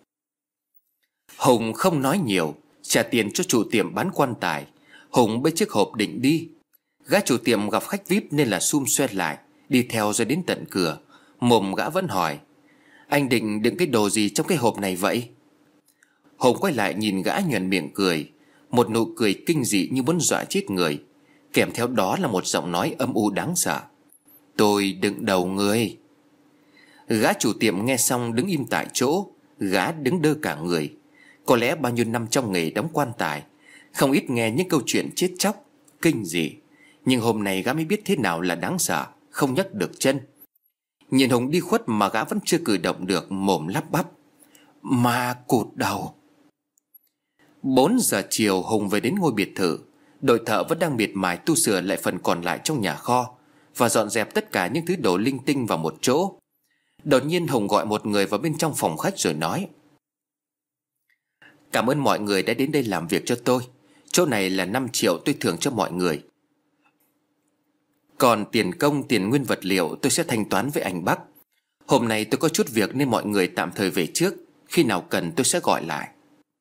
Hùng không nói nhiều, trả tiền cho chủ tiệm bán quan tài. Hùng bê chiếc hộp định đi. Gã chủ tiệm gặp khách VIP nên là sum xoe lại, đi theo rồi đến tận cửa. Mồm gã vẫn hỏi: Anh định đựng cái đồ gì trong cái hộp này vậy? Hùng quay lại nhìn gã nhoẻn miệng cười, một nụ cười kinh dị như muốn dọa chết người. Kèm theo đó là một giọng nói âm u đáng sợ: Tôi đựng đầu người. Gã chủ tiệm nghe xong đứng im tại chỗ. Gã đứng đơ cả người. Có lẽ bao nhiêu năm trong nghề đóng quan tài, không ít nghe những câu chuyện chết chóc, kinh dị, nhưng hôm nay gã mới biết thế nào là đáng sợ, không nhấc được chân. Nhìn Hùng đi khuất mà gã vẫn chưa cử động được, mồm lắp bắp: Ma cụt đầu. 4 giờ chiều Hùng về đến ngôi biệt thự. Đội thợ vẫn đang miệt mài tu sửa lại phần còn lại trong nhà kho và dọn dẹp tất cả những thứ đồ linh tinh vào một chỗ. Đột nhiên Hùng gọi một người vào bên trong phòng khách rồi nói: Cảm ơn mọi người đã đến đây làm việc cho tôi. Chỗ này là 5 triệu tôi thưởng cho mọi người. Còn tiền công, tiền nguyên vật liệu tôi sẽ thanh toán với anh Bắc. Hôm nay tôi có chút việc nên mọi người tạm thời về trước. Khi nào cần tôi sẽ gọi lại.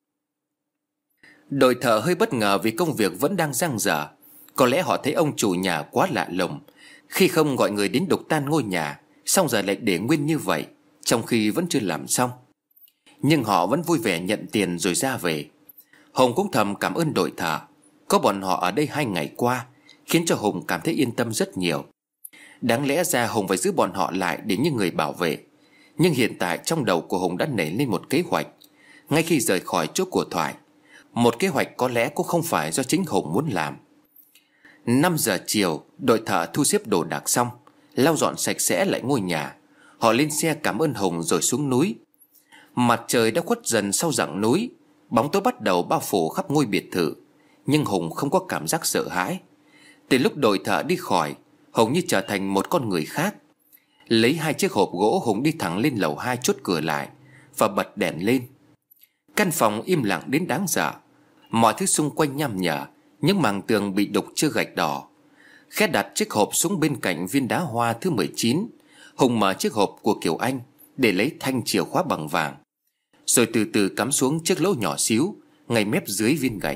Đội thợ hơi bất ngờ vì công việc vẫn đang dang dở. Có lẽ họ thấy ông chủ nhà quá lạ lùng khi không gọi người đến đục tan ngôi nhà, xong giờ lại để nguyên như vậy, trong khi vẫn chưa làm xong. Nhưng họ vẫn vui vẻ nhận tiền rồi ra về. Hùng cũng thầm cảm ơn đội thợ. Có bọn họ ở đây 2 ngày qua khiến cho Hùng cảm thấy yên tâm rất nhiều. Đáng lẽ ra Hùng phải giữ bọn họ lại để như người bảo vệ. Nhưng hiện tại trong đầu của Hùng đã nảy lên một kế hoạch. Ngay khi rời khỏi chỗ của Thoại, một kế hoạch có lẽ cũng không phải do chính Hùng muốn làm. 5 giờ chiều, đội thợ thu xếp đồ đạc xong, lau dọn sạch sẽ lại ngôi nhà. Họ lên xe cảm ơn Hùng rồi xuống núi. Mặt trời đã khuất dần sau rặng núi. Bóng tối bắt đầu bao phủ khắp ngôi biệt thự. Nhưng Hùng không có cảm giác sợ hãi. Từ lúc đội thợ đi khỏi, Hùng như trở thành một con người khác. Lấy 2 chiếc hộp gỗ, Hùng đi thẳng lên lầu 2 chốt cửa lại và bật đèn lên. Căn phòng im lặng đến đáng sợ. Mọi thứ xung quanh nham nhở, những mảng tường bị đục chưa gạch đỏ. Khẽ đặt chiếc hộp xuống bên cạnh viên đá hoa thứ 19, Hùng mở chiếc hộp của Kiều Anh để lấy thanh chìa khóa bằng vàng, rồi từ từ cắm xuống chiếc lỗ nhỏ xíu ngay mép dưới viên gạch.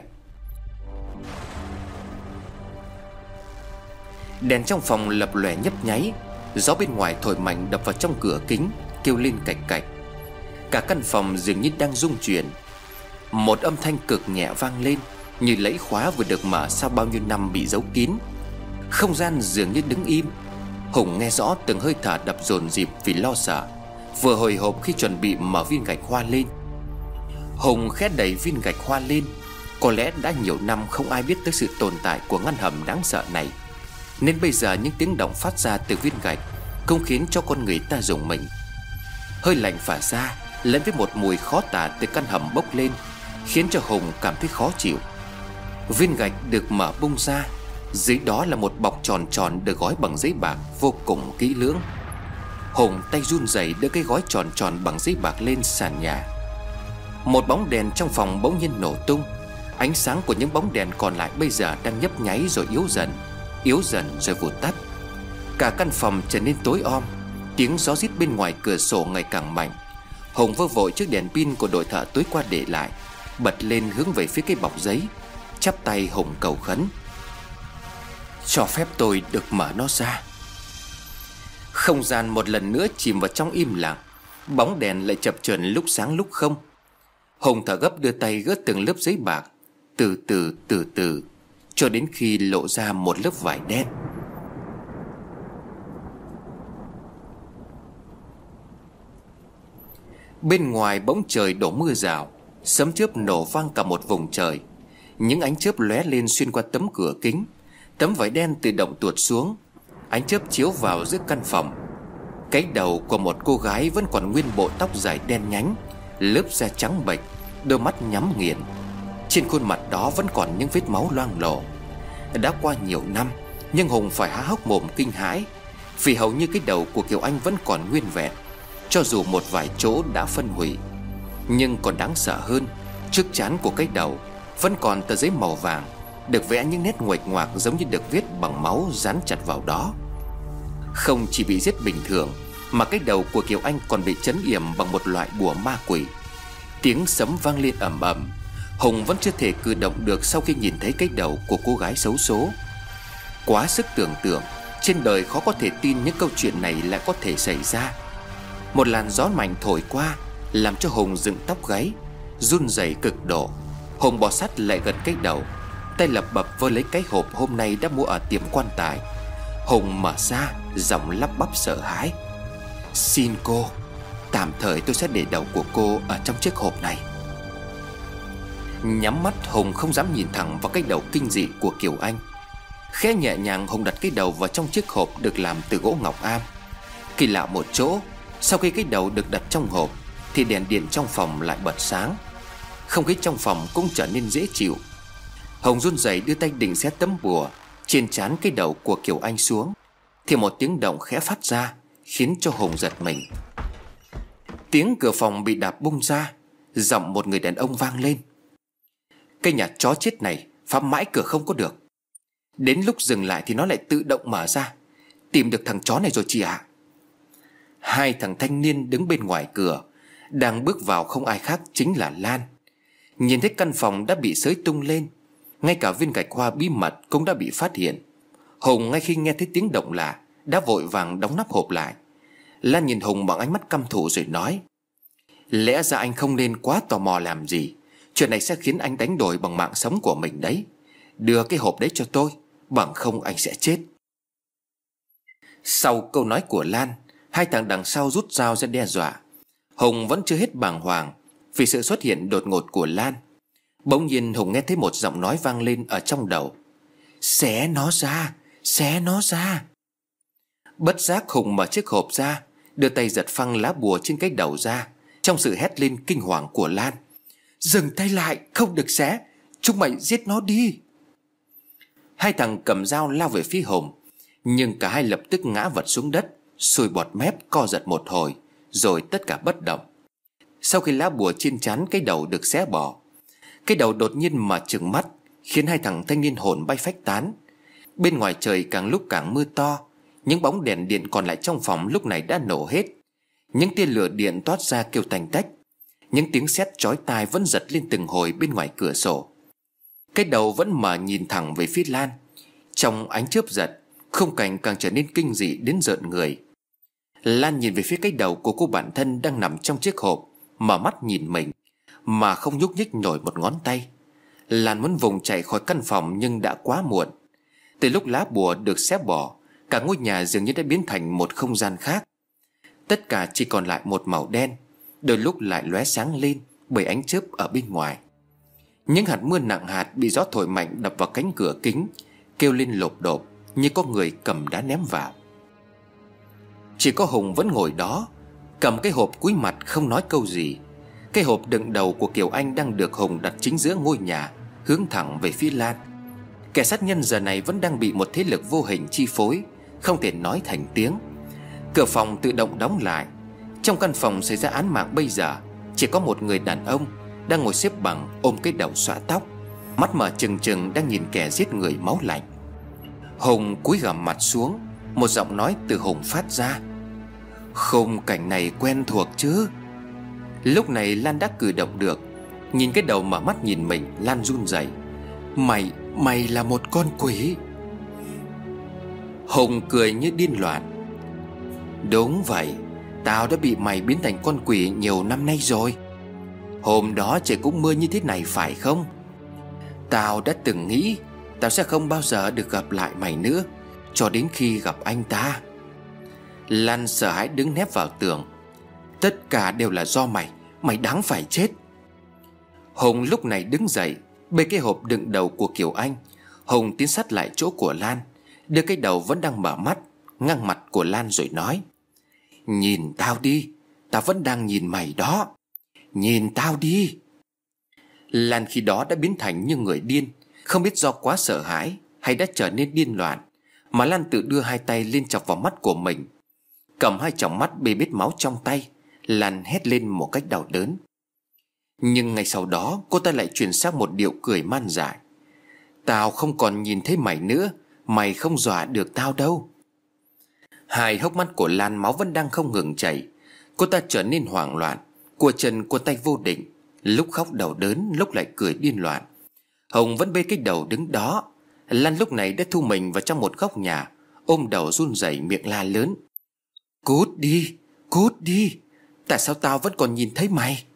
Đèn trong phòng lập lòe nhấp nháy. Gió bên ngoài thổi mạnh đập vào trong cửa kính, kêu lên cạch cạch. Cả căn phòng dường như đang rung chuyển. Một âm thanh cực nhẹ vang lên, như lẫy khóa vừa được mở sau bao nhiêu năm bị giấu kín. Không gian dường như đứng im. Hùng nghe rõ từng hơi thở đập dồn dịp vì lo sợ, vừa hồi hộp khi chuẩn bị mở viên gạch hoa lên. Hùng khẽ đẩy viên gạch hoa lên. Có lẽ đã nhiều năm không ai biết tới sự tồn tại của ngăn hầm đáng sợ này, nên bây giờ những tiếng động phát ra từ viên gạch cũng khiến cho con người ta rùng mình. Hơi lạnh phả ra lẫn với một mùi khó tả từ căn hầm bốc lên, khiến cho Hùng cảm thấy khó chịu. Viên gạch được mở bung ra. Dưới đó là một bọc tròn tròn được gói bằng giấy bạc vô cùng kỹ lưỡng. Hùng tay run rẩy đưa cái gói tròn tròn bằng giấy bạc lên sàn nhà. Một bóng đèn trong phòng bỗng nhiên nổ tung. Ánh sáng của những bóng đèn còn lại bây giờ đang nhấp nháy rồi yếu dần rồi vụt tắt. Cả căn phòng trở nên tối om. Tiếng gió rít bên ngoài cửa sổ ngày càng mạnh. Hùng vơ vội chiếc đèn pin của đội thợ tối qua để lại, bật lên hướng về phía cái bọc giấy. Chắp tay Hùng cầu khấn: cho phép tôi được mở nó ra. Không gian một lần nữa chìm vào trong im lặng. Bóng đèn lại chập chờn lúc sáng lúc không. Hùng thở gấp đưa tay gỡ từng lớp giấy bạc, từ từ cho đến khi lộ ra một lớp vải đen. Bên ngoài bỗng trời đổ mưa rào. Sấm chớp nổ vang cả một vùng trời. Những ánh chớp lóe lên xuyên qua tấm cửa kính. Tấm vải đen tự động tuột xuống. Ánh chớp chiếu vào giữa căn phòng. Cái đầu của một cô gái vẫn còn nguyên bộ tóc dài đen nhánh, lớp da trắng bệch, đôi mắt nhắm nghiền. Trên khuôn mặt đó vẫn còn những vết máu loang lổ. Đã qua nhiều năm, nhưng Hùng phải há hốc mồm kinh hãi, vì hầu như cái đầu của Kiều Anh vẫn còn nguyên vẹn, cho dù một vài chỗ đã phân hủy. Nhưng còn đáng sợ hơn, trước trán của cái đầu vẫn còn tờ giấy màu vàng, được vẽ những nét nguệch ngoạc giống như được viết bằng máu dán chặt vào đó. Không chỉ bị giết bình thường, mà cái đầu của Kiều Anh còn bị trấn yểm bằng một loại bùa ma quỷ. Tiếng sấm vang lên ầm ầm. Hùng vẫn chưa thể cử động được sau khi nhìn thấy cái đầu của cô gái xấu số. Quá sức tưởng tượng, trên đời khó có thể tin những câu chuyện này lại có thể xảy ra. Một làn gió mạnh thổi qua, làm cho Hùng dựng tóc gáy, run rẩy cực độ. Hùng bò sát lại gần cái đầu, tay lập bập vơ lấy cái hộp hôm nay đã mua ở tiệm quan tài. Hùng mở ra, giọng lắp bắp sợ hãi: xin cô, tạm thời tôi sẽ để đầu của cô ở trong chiếc hộp này. Nhắm mắt, Hùng không dám nhìn thẳng vào cái đầu kinh dị của Kiều Anh. Khẽ nhẹ nhàng, Hùng đặt cái đầu vào trong chiếc hộp được làm từ gỗ ngọc am. Kỳ lạ một chỗ, sau khi cái đầu được đặt trong hộp thì đèn điện trong phòng lại bật sáng. Không khí trong phòng cũng trở nên dễ chịu. Hùng run rẩy đưa tay định xé tấm bùa trên trán cái đầu của Kiều Anh xuống, thì một tiếng động khẽ phát ra, khiến cho Hùng giật mình. Tiếng cửa phòng bị đạp bung ra. Giọng một người đàn ông vang lên: cái nhà chó chết này phá mãi cửa không có được. Đến lúc dừng lại thì nó lại tự động mở ra. Tìm được thằng chó này rồi chị ạ. Hai thằng thanh niên đứng bên ngoài cửa, đang bước vào không ai khác chính là Lan. Nhìn thấy căn phòng đã bị xới tung lên, ngay cả viên gạch hoa bí mật cũng đã bị phát hiện. Hùng ngay khi nghe thấy tiếng động lạ đã vội vàng đóng nắp hộp lại. Lan nhìn Hùng bằng ánh mắt căm thù rồi nói: lẽ ra anh không nên quá tò mò làm gì. Chuyện này sẽ khiến anh đánh đổi bằng mạng sống của mình đấy. Đưa cái hộp đấy cho tôi, bằng không anh sẽ chết. Sau câu nói của Lan, hai thằng đằng sau rút dao ra đe dọa. Hùng vẫn chưa hết bàng hoàng vì sự xuất hiện đột ngột của Lan. Bỗng nhiên Hùng nghe thấy một giọng nói vang lên ở trong đầu: xé nó ra, xé nó ra. Bất giác Hùng mở chiếc hộp ra, đưa tay giật phăng lá bùa trên cái đầu ra. Trong sự hét lên kinh hoàng của Lan: dừng tay lại, không được xé, chúng mày giết nó đi. Hai thằng cầm dao lao về phía Hùng, nhưng cả hai lập tức ngã vật xuống đất, sùi bọt mép co giật một hồi, rồi tất cả bất động. Sau khi lá bùa trên trán cái đầu được xé bỏ, cái đầu đột nhiên mà trừng mắt, khiến hai thằng thanh niên hồn bay phách tán. Bên ngoài trời càng lúc càng mưa to. Những bóng đèn điện còn lại trong phòng lúc này đã nổ hết. Những tia lửa điện toát ra kêu tành tách. Những tiếng sét chói tai vẫn giật lên từng hồi bên ngoài cửa sổ. Cái đầu vẫn mở nhìn thẳng về phía Lan. Trong ánh chớp giật, khung cảnh càng trở nên kinh dị đến rợn người. Lan nhìn về phía cái đầu của cô bạn thân đang nằm trong chiếc hộp, mở mắt nhìn mình mà không nhúc nhích nổi một ngón tay. Lan muốn vùng chạy khỏi căn phòng nhưng đã quá muộn. Từ lúc lá bùa được xé bỏ, cả ngôi nhà dường như đã biến thành một không gian khác. Tất cả chỉ còn lại một màu đen, đôi lúc lại lóe sáng lên bởi ánh chớp ở bên ngoài. Những hạt mưa nặng hạt bị gió thổi mạnh đập vào cánh cửa kính, kêu lên lộp độp như có người cầm đá ném vào. Chỉ có Hùng vẫn ngồi đó, cầm cái hộp cúi mặt không nói câu gì. Cái hộp đựng đầu của Kiều Anh đang được Hùng đặt chính giữa ngôi nhà, hướng thẳng về phía Lan. Kẻ sát nhân giờ này vẫn đang bị một thế lực vô hình chi phối, không thể nói thành tiếng. Cửa phòng tự động đóng lại. Trong căn phòng xảy ra án mạng bây giờ, chỉ có một người đàn ông đang ngồi xếp bằng, ôm cái đầu xõa tóc, mắt mở trừng trừng đang nhìn kẻ giết người máu lạnh. Hùng cúi gằm mặt xuống. Một giọng nói từ Hùng phát ra: khung cảnh này quen thuộc chứ. Lúc này Lan đã cử động được. Nhìn cái đầu mở mắt nhìn mình, Lan run rẩy: Mày là một con quỷ. Hùng cười như điên loạn: đúng vậy, tao đã bị mày biến thành con quỷ nhiều năm nay rồi. Hôm đó trời cũng mưa như thế này phải không? Tao đã từng nghĩ tao sẽ không bao giờ được gặp lại mày nữa, cho đến khi gặp anh ta. Lan sợ hãi đứng nép vào tường: tất cả đều là do mày, mày đáng phải chết. Hùng lúc này đứng dậy, bê cái hộp đựng đầu của Kiều Anh. Hùng tiến sát lại chỗ của Lan, đưa cái đầu vẫn đang mở mắt ngang mặt của Lan rồi nói: nhìn tao đi, tao vẫn đang nhìn mày đó. Nhìn tao đi. Lan khi đó đã biến thành như người điên, không biết do quá sợ hãi hay đã trở nên điên loạn, mà Lan tự đưa hai tay lên chọc vào mắt của mình. Cầm hai tròng mắt bê bết máu trong tay, Lan hét lên một cách đau đớn. Nhưng ngay sau đó cô ta lại chuyển sang một điệu cười man dại: tao không còn nhìn thấy mày nữa, mày không dọa được tao đâu. Hai hốc mắt của Lan máu vẫn đang không ngừng chảy. Cô ta trở nên hoảng loạn, cua chân cua tay vô định, lúc khóc đau đớn, lúc lại cười điên loạn. Hồng vẫn bê cái đầu đứng đó. Lan lúc này đã thu mình vào trong một góc nhà, ôm đầu run rẩy miệng la lớn: cút đi, cút đi, tại sao tao vẫn còn nhìn thấy mày?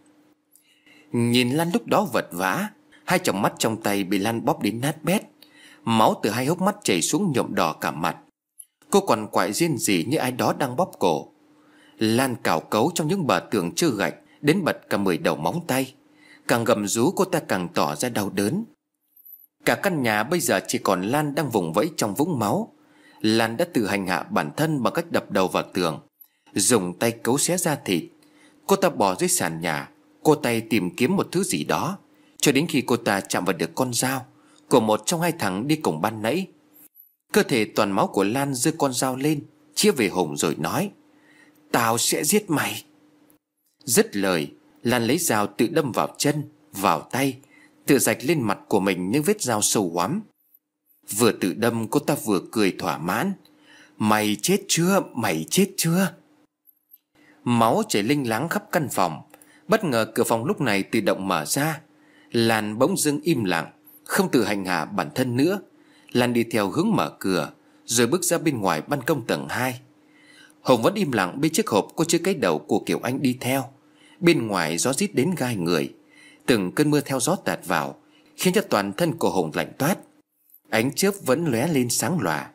Nhìn Lan lúc đó vật vã, hai tròng mắt trong tay bị Lan bóp đến nát bét. Máu từ hai hốc mắt chảy xuống nhuộm đỏ cả mặt. Cô còn quại rên rỉ như ai đó đang bóp cổ. Lan cào cấu trong những bờ tường trơ gạch đến bật cả 10 đầu móng tay. Càng gầm rú cô ta càng tỏ ra đau đớn. Cả căn nhà bây giờ chỉ còn Lan đang vùng vẫy trong vũng máu. Lan đã tự hành hạ bản thân bằng cách đập đầu vào tường, dùng tay cấu xé da thịt. Cô ta bò dưới sàn nhà, cô tay tìm kiếm một thứ gì đó, cho đến khi cô ta chạm vào được con dao của một trong hai thằng đi cùng ban nãy. Cơ thể toàn máu của Lan giơ con dao lên, chĩa về Hùng rồi nói: tao sẽ giết mày. Dứt lời, Lan lấy dao tự đâm vào chân, vào tay, tự rạch lên mặt của mình những vết dao sâu hoắm. Vừa tự đâm cô ta vừa cười thỏa mãn: mày chết chưa, mày chết chưa. Máu chảy linh láng khắp căn phòng. Bất ngờ cửa phòng lúc này tự động mở ra. Lan bỗng dưng im lặng, không tự hành hạ bản thân nữa. Lan đi theo hướng mở cửa, rồi bước ra bên ngoài ban công tầng 2. Hồng vẫn im lặng bên chiếc hộp có chứa cái đầu của Kiều Anh đi theo. Bên ngoài gió rít đến gai người. Từng cơn mưa theo gió tạt vào, khiến cho toàn thân của Hồng lạnh toát. Ánh chớp vẫn lóe lên sáng lòa.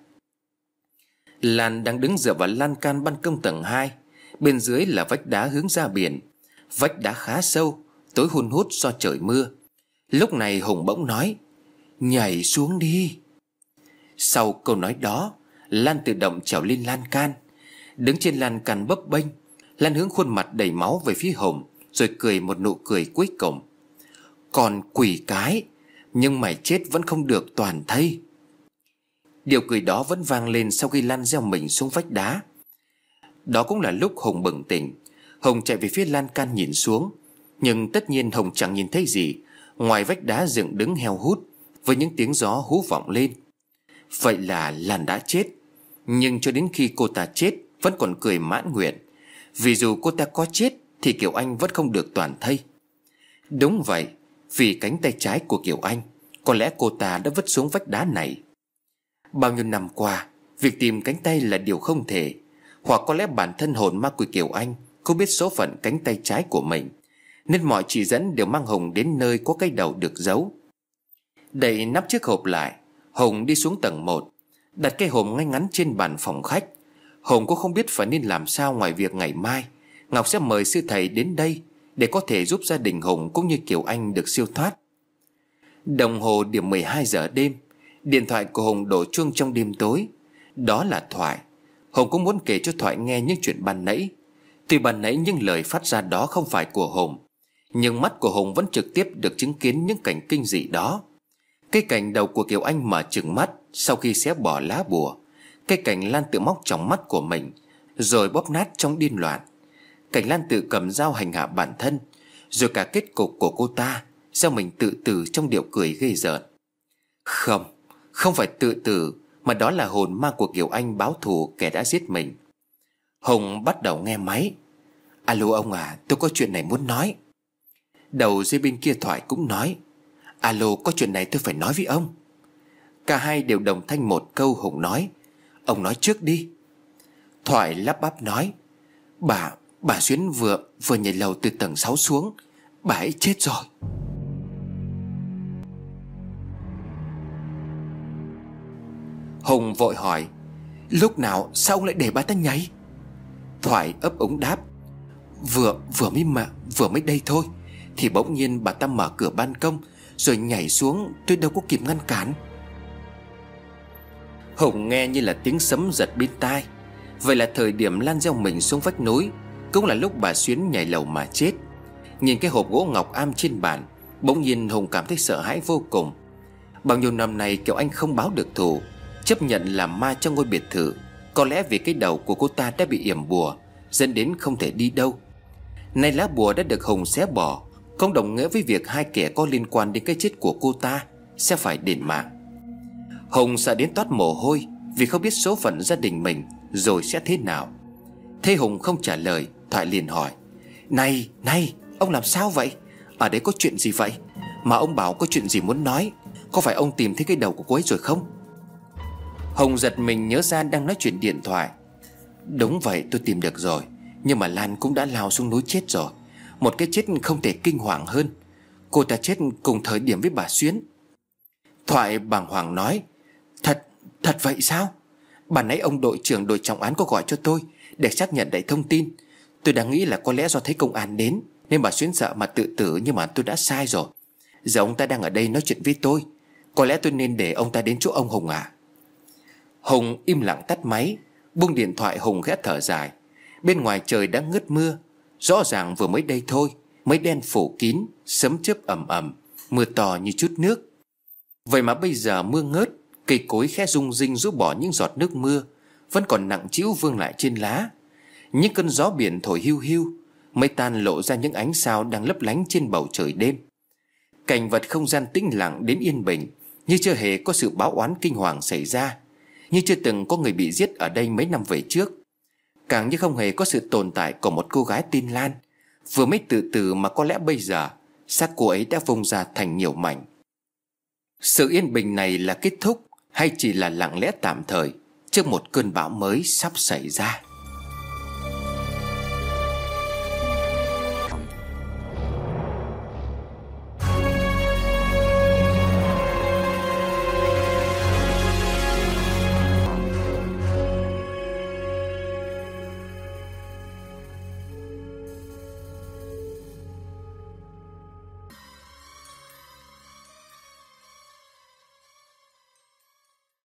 Lan đang đứng dựa vào lan can ban công tầng 2. Bên dưới là vách đá hướng ra biển. Vách đá khá sâu, tối hun hút do trời mưa. Lúc này Hùng bỗng nói: "Nhảy xuống đi." Sau câu nói đó, Lan tự động trèo lên lan can. Đứng trên lan can bấp bênh, Lan hướng khuôn mặt đầy máu về phía Hùng, rồi cười một nụ cười cuối cùng: "Còn quỷ cái, nhưng mày chết vẫn không được toàn thây." Điều cười đó vẫn vang lên sau khi Lan gieo mình xuống vách đá. Đó cũng là lúc Hùng bừng tỉnh. Hùng chạy về phía lan can nhìn xuống. Nhưng tất nhiên Hùng chẳng nhìn thấy gì ngoài vách đá dựng đứng heo hút, với những tiếng gió hú vọng lên. Vậy là Lan đã chết. Nhưng cho đến khi cô ta chết vẫn còn cười mãn nguyện, vì dù cô ta có chết thì Kiều Anh vẫn không được toàn thây. Đúng vậy, vì cánh tay trái của Kiều Anh, có lẽ cô ta đã vứt xuống vách đá này. Bao nhiêu năm qua, việc tìm cánh tay là điều không thể. Hoặc có lẽ bản thân hồn ma của Kiều Anh không biết số phận cánh tay trái của mình, nên mọi chỉ dẫn đều mang Hùng đến nơi có cái đầu được giấu. Đậy nắp chiếc hộp lại, Hùng đi xuống tầng 1, đặt cái hộp ngay ngắn trên bàn phòng khách. Hùng cũng không biết phải nên làm sao ngoài việc ngày mai Ngọc sẽ mời sư thầy đến đây để có thể giúp gia đình Hùng cũng như Kiều Anh được siêu thoát. Đồng hồ điểm 12 giờ đêm. Điện thoại của Hùng đổ chuông trong đêm tối. Đó là Thoại. Hùng cũng muốn kể cho Thoại nghe những chuyện ban nãy. Tuy ban nãy những lời phát ra đó không phải của Hùng, nhưng mắt của Hùng vẫn trực tiếp được chứng kiến những cảnh kinh dị đó. Cái cảnh đầu của Kiều Anh mở trừng mắt sau khi xé bỏ lá bùa. Cái cảnh Lan tự móc tròng mắt của mình rồi bóp nát trong điên loạn. Cảnh Lan tự cầm dao hành hạ bản thân. Rồi cả kết cục của cô ta sao mình tự tử trong điệu cười ghê rợn. Không phải tự tử, mà đó là hồn ma của Kiều Anh báo thù kẻ đã giết mình. Hùng bắt đầu nghe máy. "Alo ông à, tôi có chuyện này muốn nói." Đầu dây bên kia Thoại cũng nói: "Alo, có chuyện này tôi phải nói với ông." Cả hai đều đồng thanh một câu. Hùng nói: "Ông nói trước đi." Thoại lắp bắp nói: Bà Xuyến vừa nhảy lầu từ tầng 6 xuống. Bà ấy chết rồi." Hùng vội hỏi: "Lúc nào, sao ông lại để bà ta nhảy?" Thoại ấp úng đáp: Vừa mới đây thôi, thì bỗng nhiên bà ta mở cửa ban công rồi nhảy xuống, tôi đâu có kịp ngăn cản." Hùng nghe như là tiếng sấm giật bên tai. Vậy là thời điểm Lan gieo mình xuống vách núi, cũng là lúc bà Xuyến nhảy lầu mà chết. Nhìn cái hộp gỗ ngọc am trên bàn, bỗng nhiên Hùng cảm thấy sợ hãi vô cùng. Bao nhiêu năm nay Kiều Anh không báo được thù, chấp nhận làm ma trong ngôi biệt thự. Có lẽ vì cái đầu của cô ta đã bị yểm bùa, dẫn đến không thể đi đâu. Nay lá bùa đã được Hùng xé bỏ, không đồng nghĩa với việc hai kẻ có liên quan đến cái chết của cô ta sẽ phải đền mạng. Hùng sợ đến toát mồ hôi, vì không biết số phận gia đình mình rồi sẽ thế nào. Thế Hùng không trả lời, Thoại liền hỏi: Này, ông làm sao vậy? Ở đấy có chuyện gì vậy? Mà ông bảo có chuyện gì muốn nói. Có phải ông tìm thấy cái đầu của cô ấy rồi không?" Hùng giật mình nhớ ra đang nói chuyện điện thoại. "Đúng vậy, tôi tìm được rồi. Nhưng mà Lan cũng đã lao xuống núi chết rồi. Một cái chết không thể kinh hoàng hơn. Cô ta chết cùng thời điểm với bà Xuyến." Thoại bàng hoàng nói: Thật vậy sao? Bà nãy ông đội trưởng đội trọng án có gọi cho tôi để xác nhận lại thông tin. Tôi đang nghĩ là có lẽ do thấy công an đến nên bà Xuyến sợ mà tự tử, nhưng mà tôi đã sai rồi. Giờ ông ta đang ở đây nói chuyện với tôi. Có lẽ tôi nên để ông ta đến chỗ ông Hùng à?" Hùng im lặng tắt máy, buông điện thoại. Hùng khẽ thở dài. Bên ngoài trời đã ngớt mưa. Rõ ràng vừa mới đây thôi, mây đen phủ kín, sấm chớp ầm ầm, mưa to như chút nước. Vậy mà bây giờ mưa ngớt, cây cối khẽ rung rinh rũ bỏ những giọt nước mưa vẫn còn nặng trĩu vương lại trên lá. Những cơn gió biển thổi hiu hiu, mây tan lộ ra những ánh sao đang lấp lánh trên bầu trời đêm. Cảnh vật không gian tĩnh lặng đến yên bình, như chưa hề có sự báo oán kinh hoàng xảy ra, như chưa từng có người bị giết ở đây mấy năm về trước. càng như không hề có sự tồn tại của một cô gái tên Lan. Vừa mới từ từ mà có lẽ bây giờ xác cô ấy đã vung ra thành nhiều mảnh. Sự yên bình này là kết thúc hay chỉ là lặng lẽ tạm thời trước một cơn bão mới sắp xảy ra?